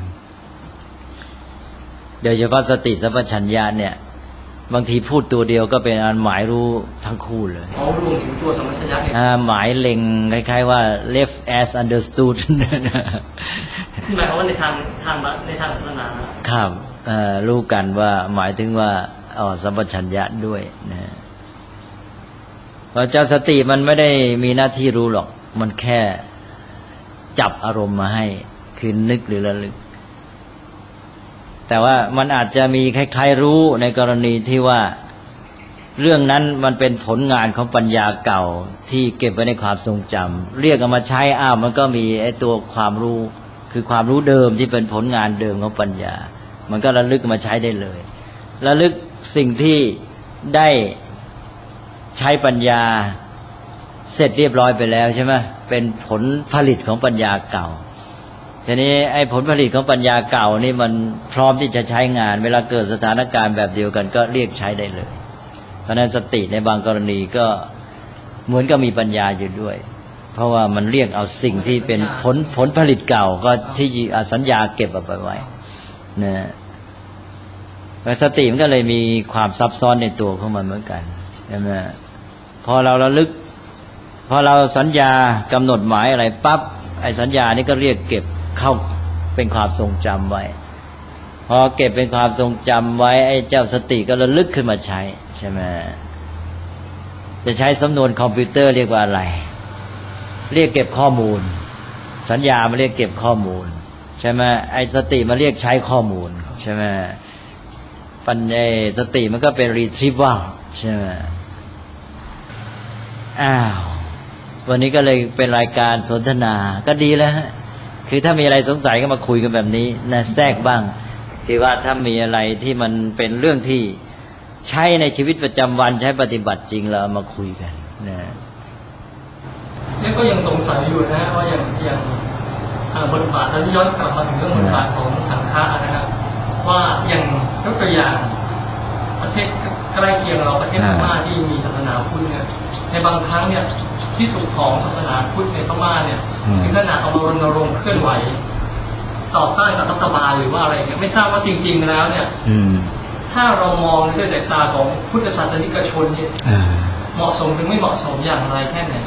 โดยเฉพาะสติสัมปชัญญะเนี่ยบางทีพูดตัวเดียวก็เป็นอันหมายรู้ทั้งคู่เลยรวมถึงตัวสัมปชัญญะหมายเล็งคล้ายๆว่า left as understood หมายความว่าในทางศาสนาครับรู้กันว่าหมายถึงว่าสัมปชัญญะด้วยนะเพราะเจ้าสติมันไม่ได้มีหน้าที่รู้หรอกมันแค่จับอารมณ์มาให้คือนึกหรือระลึกแต่ว่ามันอาจจะมีคล้ายๆรู้ในกรณีที่ว่าเรื่องนั้นมันเป็นผลงานของปัญญาเก่าที่เก็บไว้ในความทรงจำเรียกเอามาใช้มันก็มีไอ้ตัวความรู้คือความรู้เดิมที่เป็นผลงานเดิมของปัญญามันก็ระลึกมาใช้ได้เลยระลึกสิ่งที่ได้ใช้ปัญญาเสร็จเรียบร้อยไปแล้วใช่ไหมเป็นผลผลิตของปัญญาเก่าทีนี้ไอ้ผลผลิตของปัญญาเก่านี่มันพร้อมที่จะใช้งานเวลาเกิดสถานการณ์แบบเดียวกันก็เรียกใช้ได้เลยเพราะฉะนั้นสติในบางกรณีก็เหมือนกับมีปัญญาอยู่ด้วยเพราะว่ามันเรียกเอาสิ่งที่เป็นผลผลิตเก่าก็ที่สัญญาเก็บเอาไปไว้นะสติมันก็เลยมีความซับซ้อนในตัวของมันเหมือนกันใช่ไหมพอเราระลึกพอเราสัญญากำหนดหมายอะไรปั๊บไอ้สัญญานี่ก็เรียกเก็บเข้าเป็นความทรงจำไว้พอเก็บเป็นความทรงจำไว้ไอ้เจ้าสติก็ระลึกขึ้นมาใช้ใช่ไหมจะใช้สำนวนคอมพิวเตอร์เรียกว่าอะไรเรียกเก็บข้อมูลสัญญามาเรียกเก็บข้อมูลใช่ไหมไอ้สติมาเรียกใช้ข้อมูลใช่ไหมปัญญาสติมันก็เป็นรีทรีวัลใช่ไหมวันนี้ก็เลยเป็นรายการสนทนาก็ดีแล้วฮะคือถ้ามีอะไรสงสัยก็มาคุยกันแบบนี้นะแทรกบ้างคือว่าถ้ามีอะไรที่มันเป็นเรื่องที่ใช้ในชีวิตประจำวันใช้ปฏิบัติจริงเราเอามาคุยกันนะแล้วก็ยังสงสัยอยู่นะว่าอย่างบทบาทแล้วย้อนกลับมาถึงเรื่องบทบาทของสังฆะนะครับว่าอย่างยกตัวอย่างประเทศใกล้เคียงเราประเทศพม่าที่มีศาสนาพุทธเนี่ยในบางครั้งเนี่ยที่สุดของศาสนาพุทธในพม่าเนี่ยถึงขนาดเอามารณรงค์เคลื่อนไหวต่อต้านกับรัฐบาลหรือว่าอะไรเนี่ยไม่ทราบว่าจริงๆแล้วเนี่ยถ้าเรามองด้วยสายตาของพุทธศาสนิกชนเนี่ยเหมาะสมหรือไม่เหมาะสมอย่างไรแค่ไหน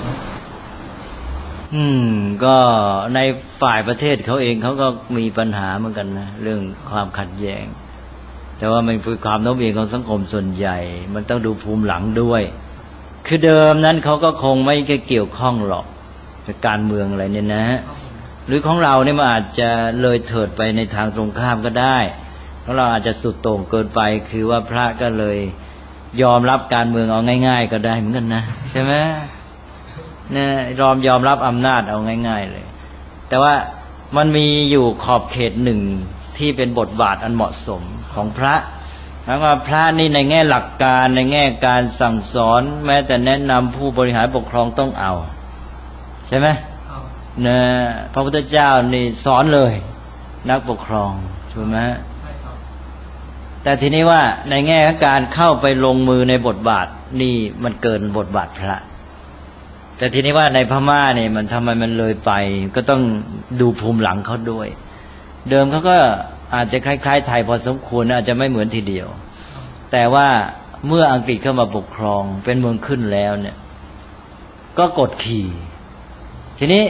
ก็ในฝ่ายประเทศเขาเองเขาก็มีปัญหาเหมือนกันนะเรื่องความขัดแย้งแต่ว่ามันคือความโน้มเอียงของสังคมส่วนใหญ่มันต้องดูภูมิหลังด้วยคือเดิมนั้นเขาก็คงไม่เกี่ยวข้องหรอกกับการเมืองอะไรเนี่ยนะหรือของเราเนี่ยมันอาจจะเลยเถิดไปในทางตรงข้ามก็ได้เพราะเราอาจจะสุดโต่งเกินไปคือว่าพระก็เลยยอมรับการเมืองเอาง่ายๆก็ได้เหมือนกันนะใช่ไหมเนี่ยยอมรับอำนาจเอาง่ายๆเลยแต่ว่ามันมีอยู่ขอบเขตหนึ่งที่เป็นบทบาทอันเหมาะสมของพระแล้วก็พระนี่ในแง่หลักการในแง่การสั่งสอนแม้แต่แนะนำผู้บริหารปกครองต้องเอาใช่ไหมเนี่ยพระพุทธเจ้านี่สอนเลยนักปกครองถูกไหมแต่ทีนี้ว่าในแง่การเข้าไปลงมือในบทบาทนี่มันเกินบทบาทพระแต่ทีนี้ว่าในพม่าเนี่ยมันทำไมมันเลยไปก็ต้องดูภูมิหลังเขาด้วยเดิมเขาก็อาจจะคล้ายๆไทยพอสมควรอาจจะไม่เหมือนทีเดียวแต่ว่าเมื่ออังกฤษเข้ามาปกครองเป็นเมืองขึ้นแล้วเนี่ยก็กดขี่ทีนี้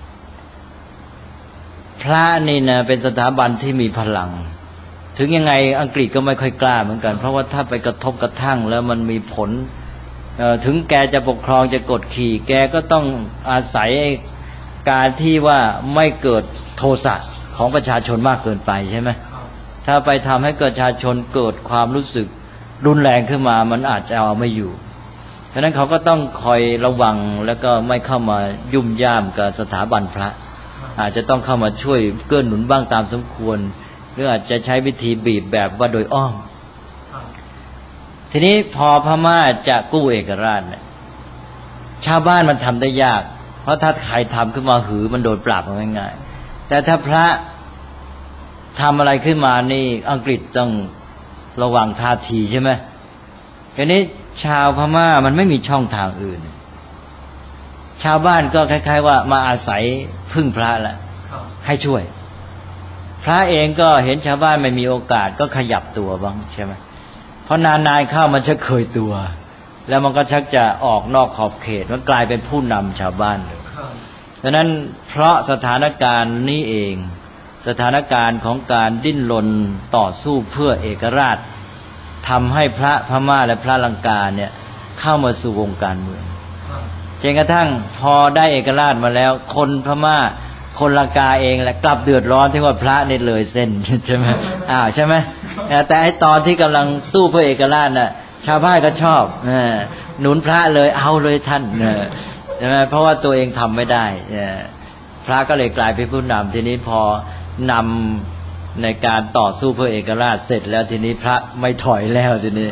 พระนี่นะเป็นสถาบันที่มีพลังถึงยังไงอังกฤษก็ไม่ค่อยกล้าเหมือนกันเพราะว่าถ้าไปกระทบกระทั่งแล้วมันมีผลถึงแกจะปกครองจะกดขี่แกก็ต้องอาศัยการที่ว่าไม่เกิดโทสะของประชาชนมากเกินไปใช่ไหมถ้าไปทำให้ประชาชนเกิดความรู้สึกรุนแรงขึ้นมามันอาจจะเอาไม่อยู่เพราะนั้นเขาก็ต้องคอยระวังแล้วก็ไม่เข้ามายุ่มย่ามกับสถาบันพระอาจจะต้องเข้ามาช่วยเกื้อหนุนบ้างตามสมควรหรืออาจจะใช้วิธีบีบแบบว่าโดยอ้อมทีนี้พอพม่าจะกู้เอกราชเนี่ยชาวบ้านมันทำได้ยากเพราะถ้าใครทำขึ้นมาหือมันโดนปราบง่ายๆแต่ถ้าพระทำอะไรขึ้นมานี่อังกฤษต้องระวังท่าทีใช่ไหมทีนี้ชาวพม่ามันไม่มีช่องทางอื่นชาวบ้านก็คล้ายๆว่ามาอาศัยพึ่งพระแหละให้ช่วยพระเองก็เห็นชาวบ้านไม่มีโอกาสก็ขยับตัวบ้างใช่ไหมเพราะนานๆเข้ามันชักเคยตัวแล้วมันก็ชักจะออกนอกขอบเขตมันกลายเป็นผู้นำชาวบ้านเลยดังนั้นเพราะสถานการณ์นี้เองสถานการณ์ของการดิ้นรนต่อสู้เพื่อเอกราชทำให้พระพม่าและพระลังกาเนี่ยเข้ามาสู่วงการเมืองจนกระทั่งพอได้เอกราชมาแล้วคนพม่าคนลังกาเองแหละกลับเดือดร้อนที่ว่าพระนี่เลยเส้นใช่ไหมใช่ไหมแต่ไอ้ตอนที่กำลังสู้เพื่อเอกราชน่ะชาวบ้านก็ชอบหนุนพระเลยเอาเลยท่านใช่ไหมเพราะว่าตัวเองทำไม่ได้พระก็เลยกลายเป็นผู้นำทีนี้พอนำในการต่อสู้เพื่อเอกราชเสร็จแล้วทีนี้พระไม่ถอยแล้วทีนี้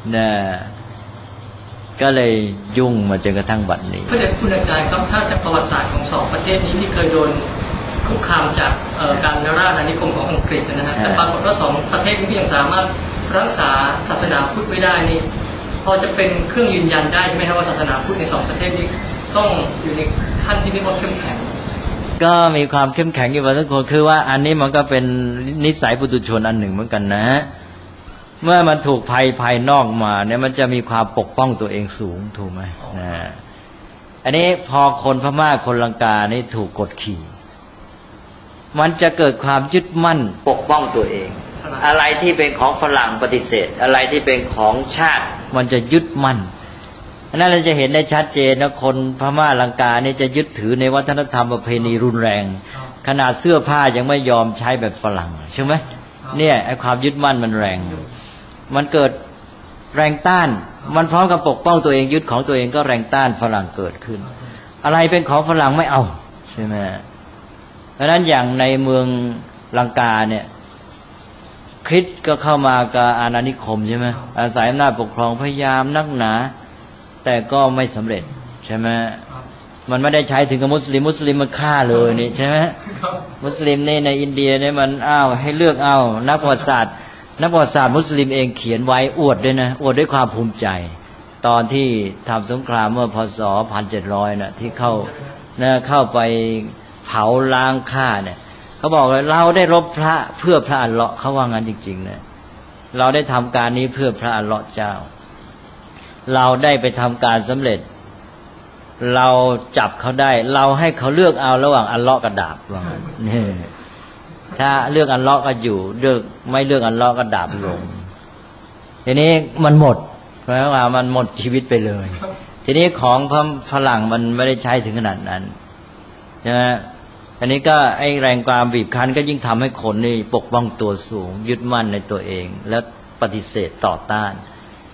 ก็เลยยุ่งมาจนกระทั่งบัดนี้พระเดชคุณอาจารย์ครับถ้าจากประวัติศาสตร์ของสองประเทศนี้ที่เคยโดนคุกคามจากการราชอาณานิคมของอังกฤษนะฮะแต่ปรากฏว่าสองประเทศนี้ยังสามารถรักษาศาสนาพุทธไว้ได้นี่พอจะเป็นเครื่องยืนยันได้ใช่ไหมครับว่าศาสนาพุทธในสองประเทศนี้ต้องอยู่ในขั้นที่มีความเข้มแข็งก็มีความเข้มแข็งอยู่พอสมควรคือว่าอันนี้มันก็เป็นนิสัยปุถุชนอันหนึ่งเหมือนกันนะเมื่อมันถูกภัยภายนอกมาเนี่ยมันจะมีความปกป้องตัวเองสูงถูกไหมอันนี้พอคนพม่าคนลังกานี่ถูกกดขี่มันจะเกิดความยึดมั่นปกป้องตัวเองอะไรที่เป็นของฝรั่งปฏิเสธอะไรที่เป็นของชาติมันจะยึดมั่นนั่นเราจะเห็นได้ชัดเจนนะคนพม่าลังกานี่จะยึดถือในวัฒนธรรมประเพณีรุนแรงขนาดเสื้อผ้ายังไม่ยอมใช้แบบฝรั่งใช่ไหมเนี่ยไอ้ความยึดมั่นมันแรงมันเกิดแรงต้านมันพร้อมกับปกป้องตัวเองยึดของตัวเองก็แรงต้านฝรั่งเกิดขึ้นอะไรเป็นของฝรั่งไม่เอาใช่ไหมเพราะฉะนั้นอย่างในเมืองลังกาเนี่ยคริสต์ก็เข้ามากับอาณานิคมใช่ไหมอาศัยอำนาจปกครองพยายามนักหนาแต่ก็ไม่สำเร็จใช่ไหมมันไม่ได้ใช้ถึงกับมุสลิมมันฆ่าเลยนี่ใช่ไหมมุสลิมนี่ในอินเดียเนี่ยมันให้เลือกนักประวัติศาสตร์มุสลิมเองเขียนไว้อวดด้วยนะอวดด้วยความภูมิใจตอนที่ทำสงครามเมื่อพศ1700นะที่เข้าไปเผาล้างฆ่าเนี่ยเขาบอกว่าเราได้รบพระเพื่อพระอัลเลาะห์เขาว่างั้นจริงๆนะเราได้ทำการนี้เพื่อพระอัลเลาะห์เจ้าเราได้ไปทำการสำเร็จเราจับเขาได้เราให้เขาเลือกเอาระหว่างอัลเลาะห์กับดาบว่างั้นนี่ถ้าเลือกอัลเลาะห์ก็อยู่ไม่เลือกอัลเลาะห์ก็ดาบลงทีนี้มันหมดเพราะว่ามันหมดชีวิตไปเลยทีนี้ของฝรั่งมันไม่ได้ใช้ถึงขนาดนั้นใช่ไหมอันนี้ก็ไอ้แรงความบีบคั้นก็ยิ่งทำให้คนนี่ปกป้องตัวสูงยึดมั่นในตัวเองและปฏิเสธต่อต้าน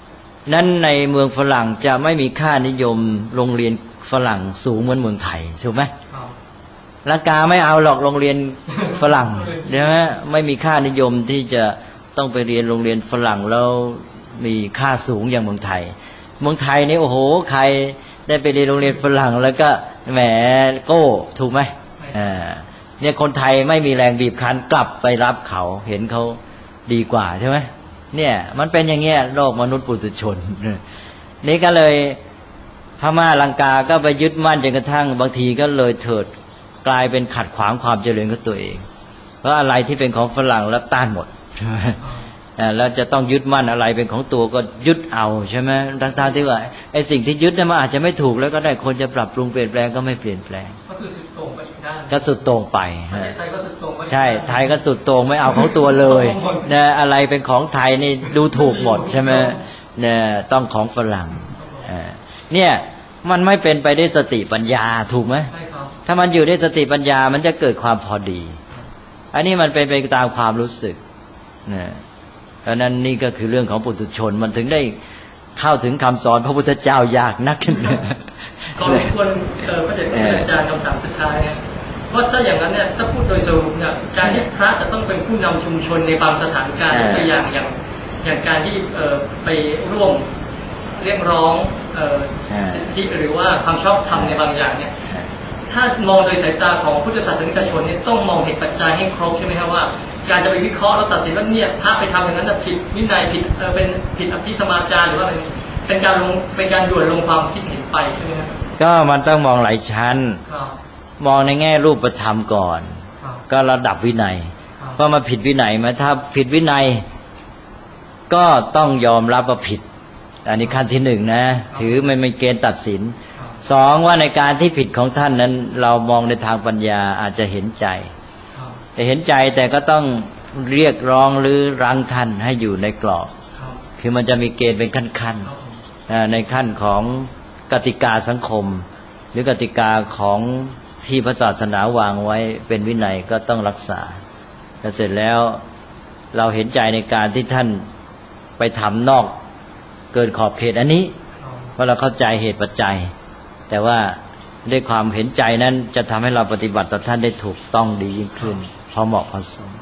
นั้นในเมืองฝรั่งจะไม่มีค่านิยมโรงเรียนฝรั่งสูงเหมือนเมืองไทยถูกไหมลังกาไม่เอาหรอกโรงเรียนฝรั่งใช่ไหมไม่มีค่านิยมที่จะต้องไปเรียนโรงเรียนฝรั่งแล้วมีค่าสูงอย่างเมืองไทยเมืองไทยนี่โอ้โหใครได้ไปเรียนโรงเรียนฝรั่งแล้วก็แหมโก้ถูกไหมเนี่ยคนไทยไม่มีแรงบีบคั้นกลับไปรับเขาเห็นเขาดีกว่าใช่ไหมเนี่ยมันเป็นอย่างเงี้ยโลกมนุษย์ปุถุชนนี่ก็เลยพม่าลังกาก็ไปยึดมั่นจนกระทั่งบางทีก็เลยเถิดกลายเป็นขัดขวางความเจริญของตัวเองเพราะอะไรที่เป็นของฝรั่งแล้วต้านหมดแล้วจะต้องยึดมั่นอะไรเป็นของตัวก็ยึดเอาใช่ไหมทั้งๆที่ว่าไอ้สิ่งที่ยึดเนี่ยมันอาจจะไม่ถูกแล้วก็ได้คนจะปรับปรุงเปลี่ยนแปลงก็ไม่เปลี่ยนแปลงก็คือสุดโต่งไปอีกด้านก็สุดโต่งไปไทยก็สุดโต่งใช่ไทยก็สุดโต่งไม่เอาของตัวเลยเนี่ยอะไรเป็นของไทยนี่ดูถูกหมดใช่ไหมเนี่ยต้องของฝรั่งเนี่ยมันไม่เป็นไปได้สติปัญญาถูกไหมถ้ามันอยู่ได้สติปัญญามันจะเกิดความพอดีอันนี้มันเป็นไปตามความรู้สึกเนี่ยเพราะนั้นนี่ก็คือเรื่องของปุถุชนมันถึงได้เข้าถึงคำสอนพระพุทธเจ้ายากนักก็ควรพระเดชพระคุณอาจารย์คำถามสุดท้ายเนี่ยว่าถ้าอย่างนั้นเนี่ยถ้าพูดโดยสรุปเนี่ยการที่พระจะต้องเป็นผู้นำชุมชนในบางสถานการณ์ตัวอย่างการที่ไปร่วมเรียกร้องสิทธิหรือว่าความชอบธรรมในบางอย่างเนี่ยถ้ามองโดยสายตาของพุทธศาสนิกชนเนี่ยต้องมองเหตุปัจจัยให้ครบใช่ไหมครับว่าการจะไปวิเคราะห์แล้วตัดสินว่าเนี่ยพระไปทำอย่างนั้นผิดวินัยผิดเป็นผิดอภิสมาจารหรือว่าเป็นการด่วนลงความคิดเห็นไปใช่ไหมครับก็มันต้องมองหลายชั้นมองในแง่รูปธรรมก่อนก็ระดับวินัยว่ามาผิดวินัยไหมถ้าผิดวินัยก็ต้องยอมรับว่าผิดอันนี้ขั้นที่หนึ่งนะถือไม่เกณฑ์ตัดสินสองว่าในการที่ผิดของท่านนั้นเรามองในทางปัญญาอาจจะเห็นใจแต่เห็นใจแต่ก็ต้องเรียกร้องหรือรั้งท่านให้อยู่ในกรอบคือมันจะมีเกณฑ์เป็นขั้นๆในขั้นของกติกาสังคมหรือกติกาของที่พระศาสนาวางไว้เป็นวินัยก็ต้องรักษาแต่เสร็จแล้วเราเห็นใจในการที่ท่านไปทำนอกเกินขอบเขตอันนี้เพราะเราเข้าใจเหตุปัจจัยแต่ว่าด้วยความเห็นใจนั้นจะทำให้เราปฏิบัติต่อท่านได้ถูกต้องดียิ่งขึ้นพอเหมาะพอสม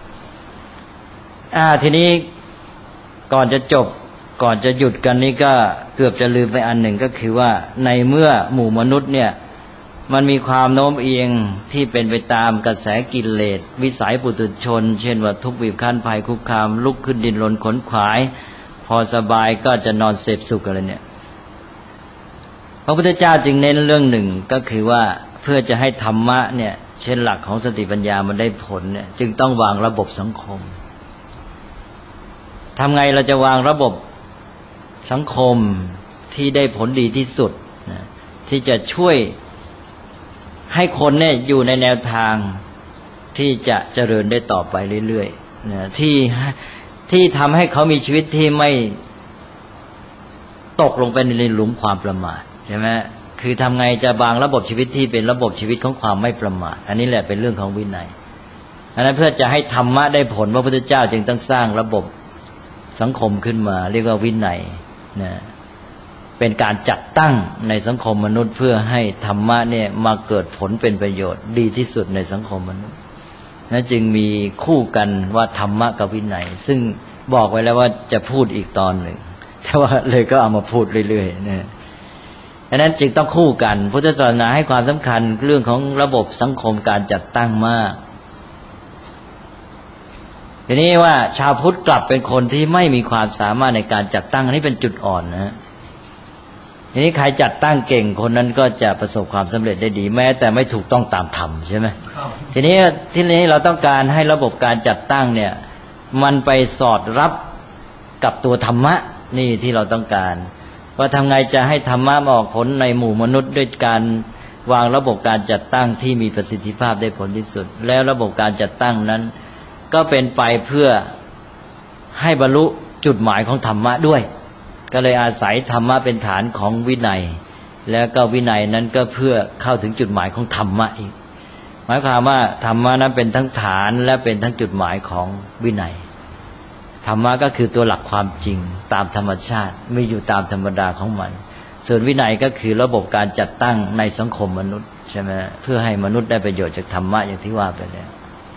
ทีนี้ก่อนจะจบก่อนจะหยุดกันนี้ก็เกือบจะลืมไปอันหนึ่งก็คือว่าในเมื่อหมู่มนุษย์เนี่ยมันมีความโน้มเอียงที่เป็นไปตามกระแสกิเลสวิสัยปุถุชนเช่นว่าทุกข์บีบคั้นภัยคุกคามลุกขึ้นดิ้นรนขนขวายพอสบายก็จะนอนเสพสุขอะไรเนี่ยพระพุทธเจ้าจึงเน้นเรื่องหนึ่งก็คือว่าเพื่อจะให้ธรรมะเนี่ยเช่นหลักของสติปัญญามันได้ผลเนี่ยจึงต้องวางระบบสังคมทำไงเราจะวางระบบสังคมที่ได้ผลดีที่สุดนะที่จะช่วยให้คนเนี่ยอยู่ในแนวทางที่จะเจริญได้ต่อไปเรื่อยๆนะที่ทำให้เขามีชีวิตที่ไม่ตกลงไปในหลุมความประมาทใช่ไหมคือทำไงจะวางระบบชีวิตที่เป็นระบบชีวิตของความไม่ประมาทอันนี้แหละเป็นเรื่องของวินัยอันนั้นเพื่อจะให้ธรรมะได้ผลพระพุทธเจ้าจึงต้องสร้างระบบสังคมขึ้นมาเรียกว่าวินัยนะเป็นการจัดตั้งในสังคมมนุษย์เพื่อให้ธรรมะเนี่ยมาเกิดผลเป็นประโยชน์ดีที่สุดในสังคมมนุษย์นั้นจึงมีคู่กันว่าธรรมะกับวินัยซึ่งบอกไว้แล้วว่าจะพูดอีกตอนหนึ่งแต่ว่าเลยก็เอามาพูดเรื่อยๆนะดังนั้นจึงต้องคู่กันพุทธศาสนาให้ความสำคัญเรื่องของระบบสังคมการจัดตั้งมากทีนี้ว่าชาวพุทธกลับเป็นคนที่ไม่มีความสามารถในการจัดตั้งอันนี้เป็นจุดอ่อนนะทีนี้ใครจัดตั้งเก่งคนนั้นก็จะประสบความสำเร็จได้ดีแม้แต่ไม่ถูกต้องตามธรรมใช่ไหมทีนี้เราต้องการให้ระบบการจัดตั้งเนี่ยมันไปสอดรับกับตัวธรรมะนี่ที่เราต้องการว่าทำไงจะให้ธรรมะออกผลในหมู่มนุษย์ด้วยการวางระบบการจัดตั้งที่มีประสิทธิภาพได้ผลที่สุดแล้วระบบการจัดตั้งนั้นก็เป็นไปเพื่อให้บรรลุจุดหมายของธรรมะด้วยก็เลยอาศัยธรรมะเป็นฐานของวินัยแล้วก็วินัยนั้นก็เพื่อเข้าถึงจุดหมายของธรรมะอีกหมายความว่าธรรมะนั้นเป็นทั้งฐานและเป็นทั้งจุดหมายของวินัยธรรมะก็คือตัวหลักความจริงตามธรรมชาติไม่อยู่ตามธรรมดาของมันส่วนวินัยก็คือระบบการจัดตั้งในสังคมมนุษย์ใช่ไหมเพื่อให้มนุษย์ได้ประโยชน์จากธรรมะอย่างที่ว่าไปแล้ว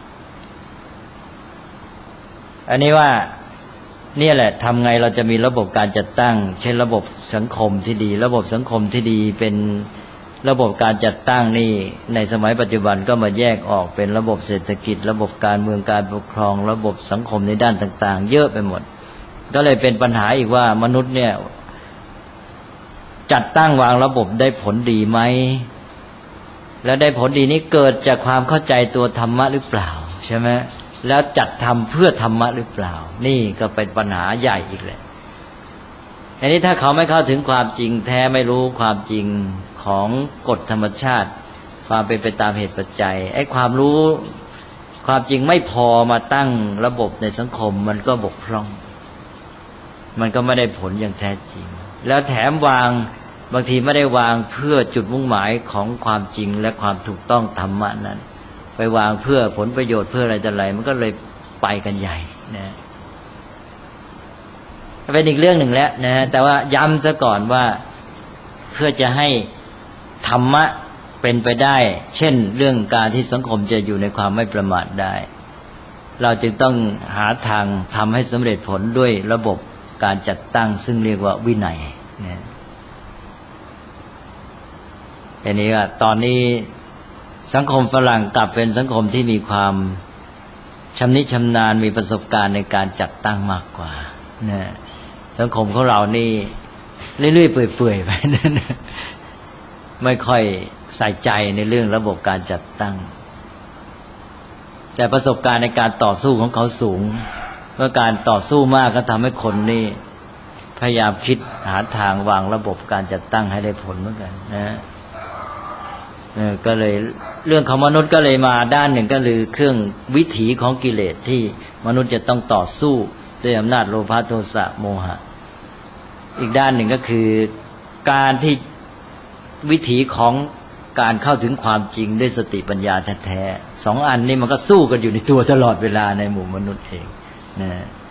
อันนี้ว่าเนี่ยแหละทำไงเราจะมีระบบการจัดตั้งเช่นระบบสังคมที่ดีระบบสังคมที่ดีเป็นระบบการจัดตั้งนี่ในสมัยปัจจุบันก็มาแยกออกเป็นระบบเศรษฐกิจระบบการเมืองการปกครองระบบสังคมในด้านต่างๆเยอะไปหมดก็เลยเป็นปัญหาอีกว่ามนุษย์เนี่ยจัดตั้งวางระบบได้ผลดีไหมและได้ผลดีนี้เกิดจากความเข้าใจตัวธรรมะหรือเปล่าใช่ไหมแล้วจัดทำเพื่อธรรมะหรือเปล่านี่ก็เป็นปัญหาใหญ่อีกแหละอันนี้ถ้าเขาไม่เข้าถึงความจริงแท้ไม่รู้ความจริงของกฎธรรมชาติความเป็นไปตามเหตุปัจจัยไอ้ความรู้ความจริงไม่พอมาตั้งระบบในสังคมมันก็บกพร่องมันก็ไม่ได้ผลอย่างแท้จริงแล้วแถมวางบางทีไม่ได้วางเพื่อจุดมุ่งหมายของความจริงและความถูกต้องธรรมะนั้นไปวางเพื่อผลประโยชน์เพื่ออะไรต่ออะไรมันก็เลยไปกันใหญ่นะเป็นอีกเรื่องหนึ่งแล้วนะแต่ว่าย้ำซะก่อนว่าเพื่อจะให้ธรรมะเป็นไปได้เช่นเรื่องการที่สังคมจะอยู่ในความไม่ประมาทได้เราจึงต้องหาทางทำให้สำเร็จผลด้วยระบบการจัดตั้งซึ่งเรียกว่าวินัยนะอันนี้ว่าตอนนี้สังคมฝรั่งกลับเป็นสังคมที่มีความชำนิชำนาญมีประสบการณ์ในการจัดตั้งมากกว่านะสังคมของเรานี่เรื่อยๆเปื่อยๆไปนั่นไม่ค่อยใส่ใจในเรื่องระบบการจัดตั้งแต่ประสบการณ์ในการต่อสู้ของเขาสูงเมื่อการต่อสู้มากก็ทำให้คนนี่พยายามคิดหาทางวางระบบการจัดตั้งให้ได้ผลเหมือนกันนะก็เลยเรื่องของมนุษย์ก็เลยมาด้านหนึ่งก็คือเครื่องวิถีของกิเลสที่มนุษย์จะต้องต่อสู้ด้วยอำนาจโลภะโทสะโมหะอีกด้านหนึ่งก็คือการที่วิถีของการเข้าถึงความจริงด้วยสติปัญญาแท้ๆสองอันนี้มันก็สู้กันอยู่ในตัวตลอดเวลาในหมู่มนุษย์เองนะ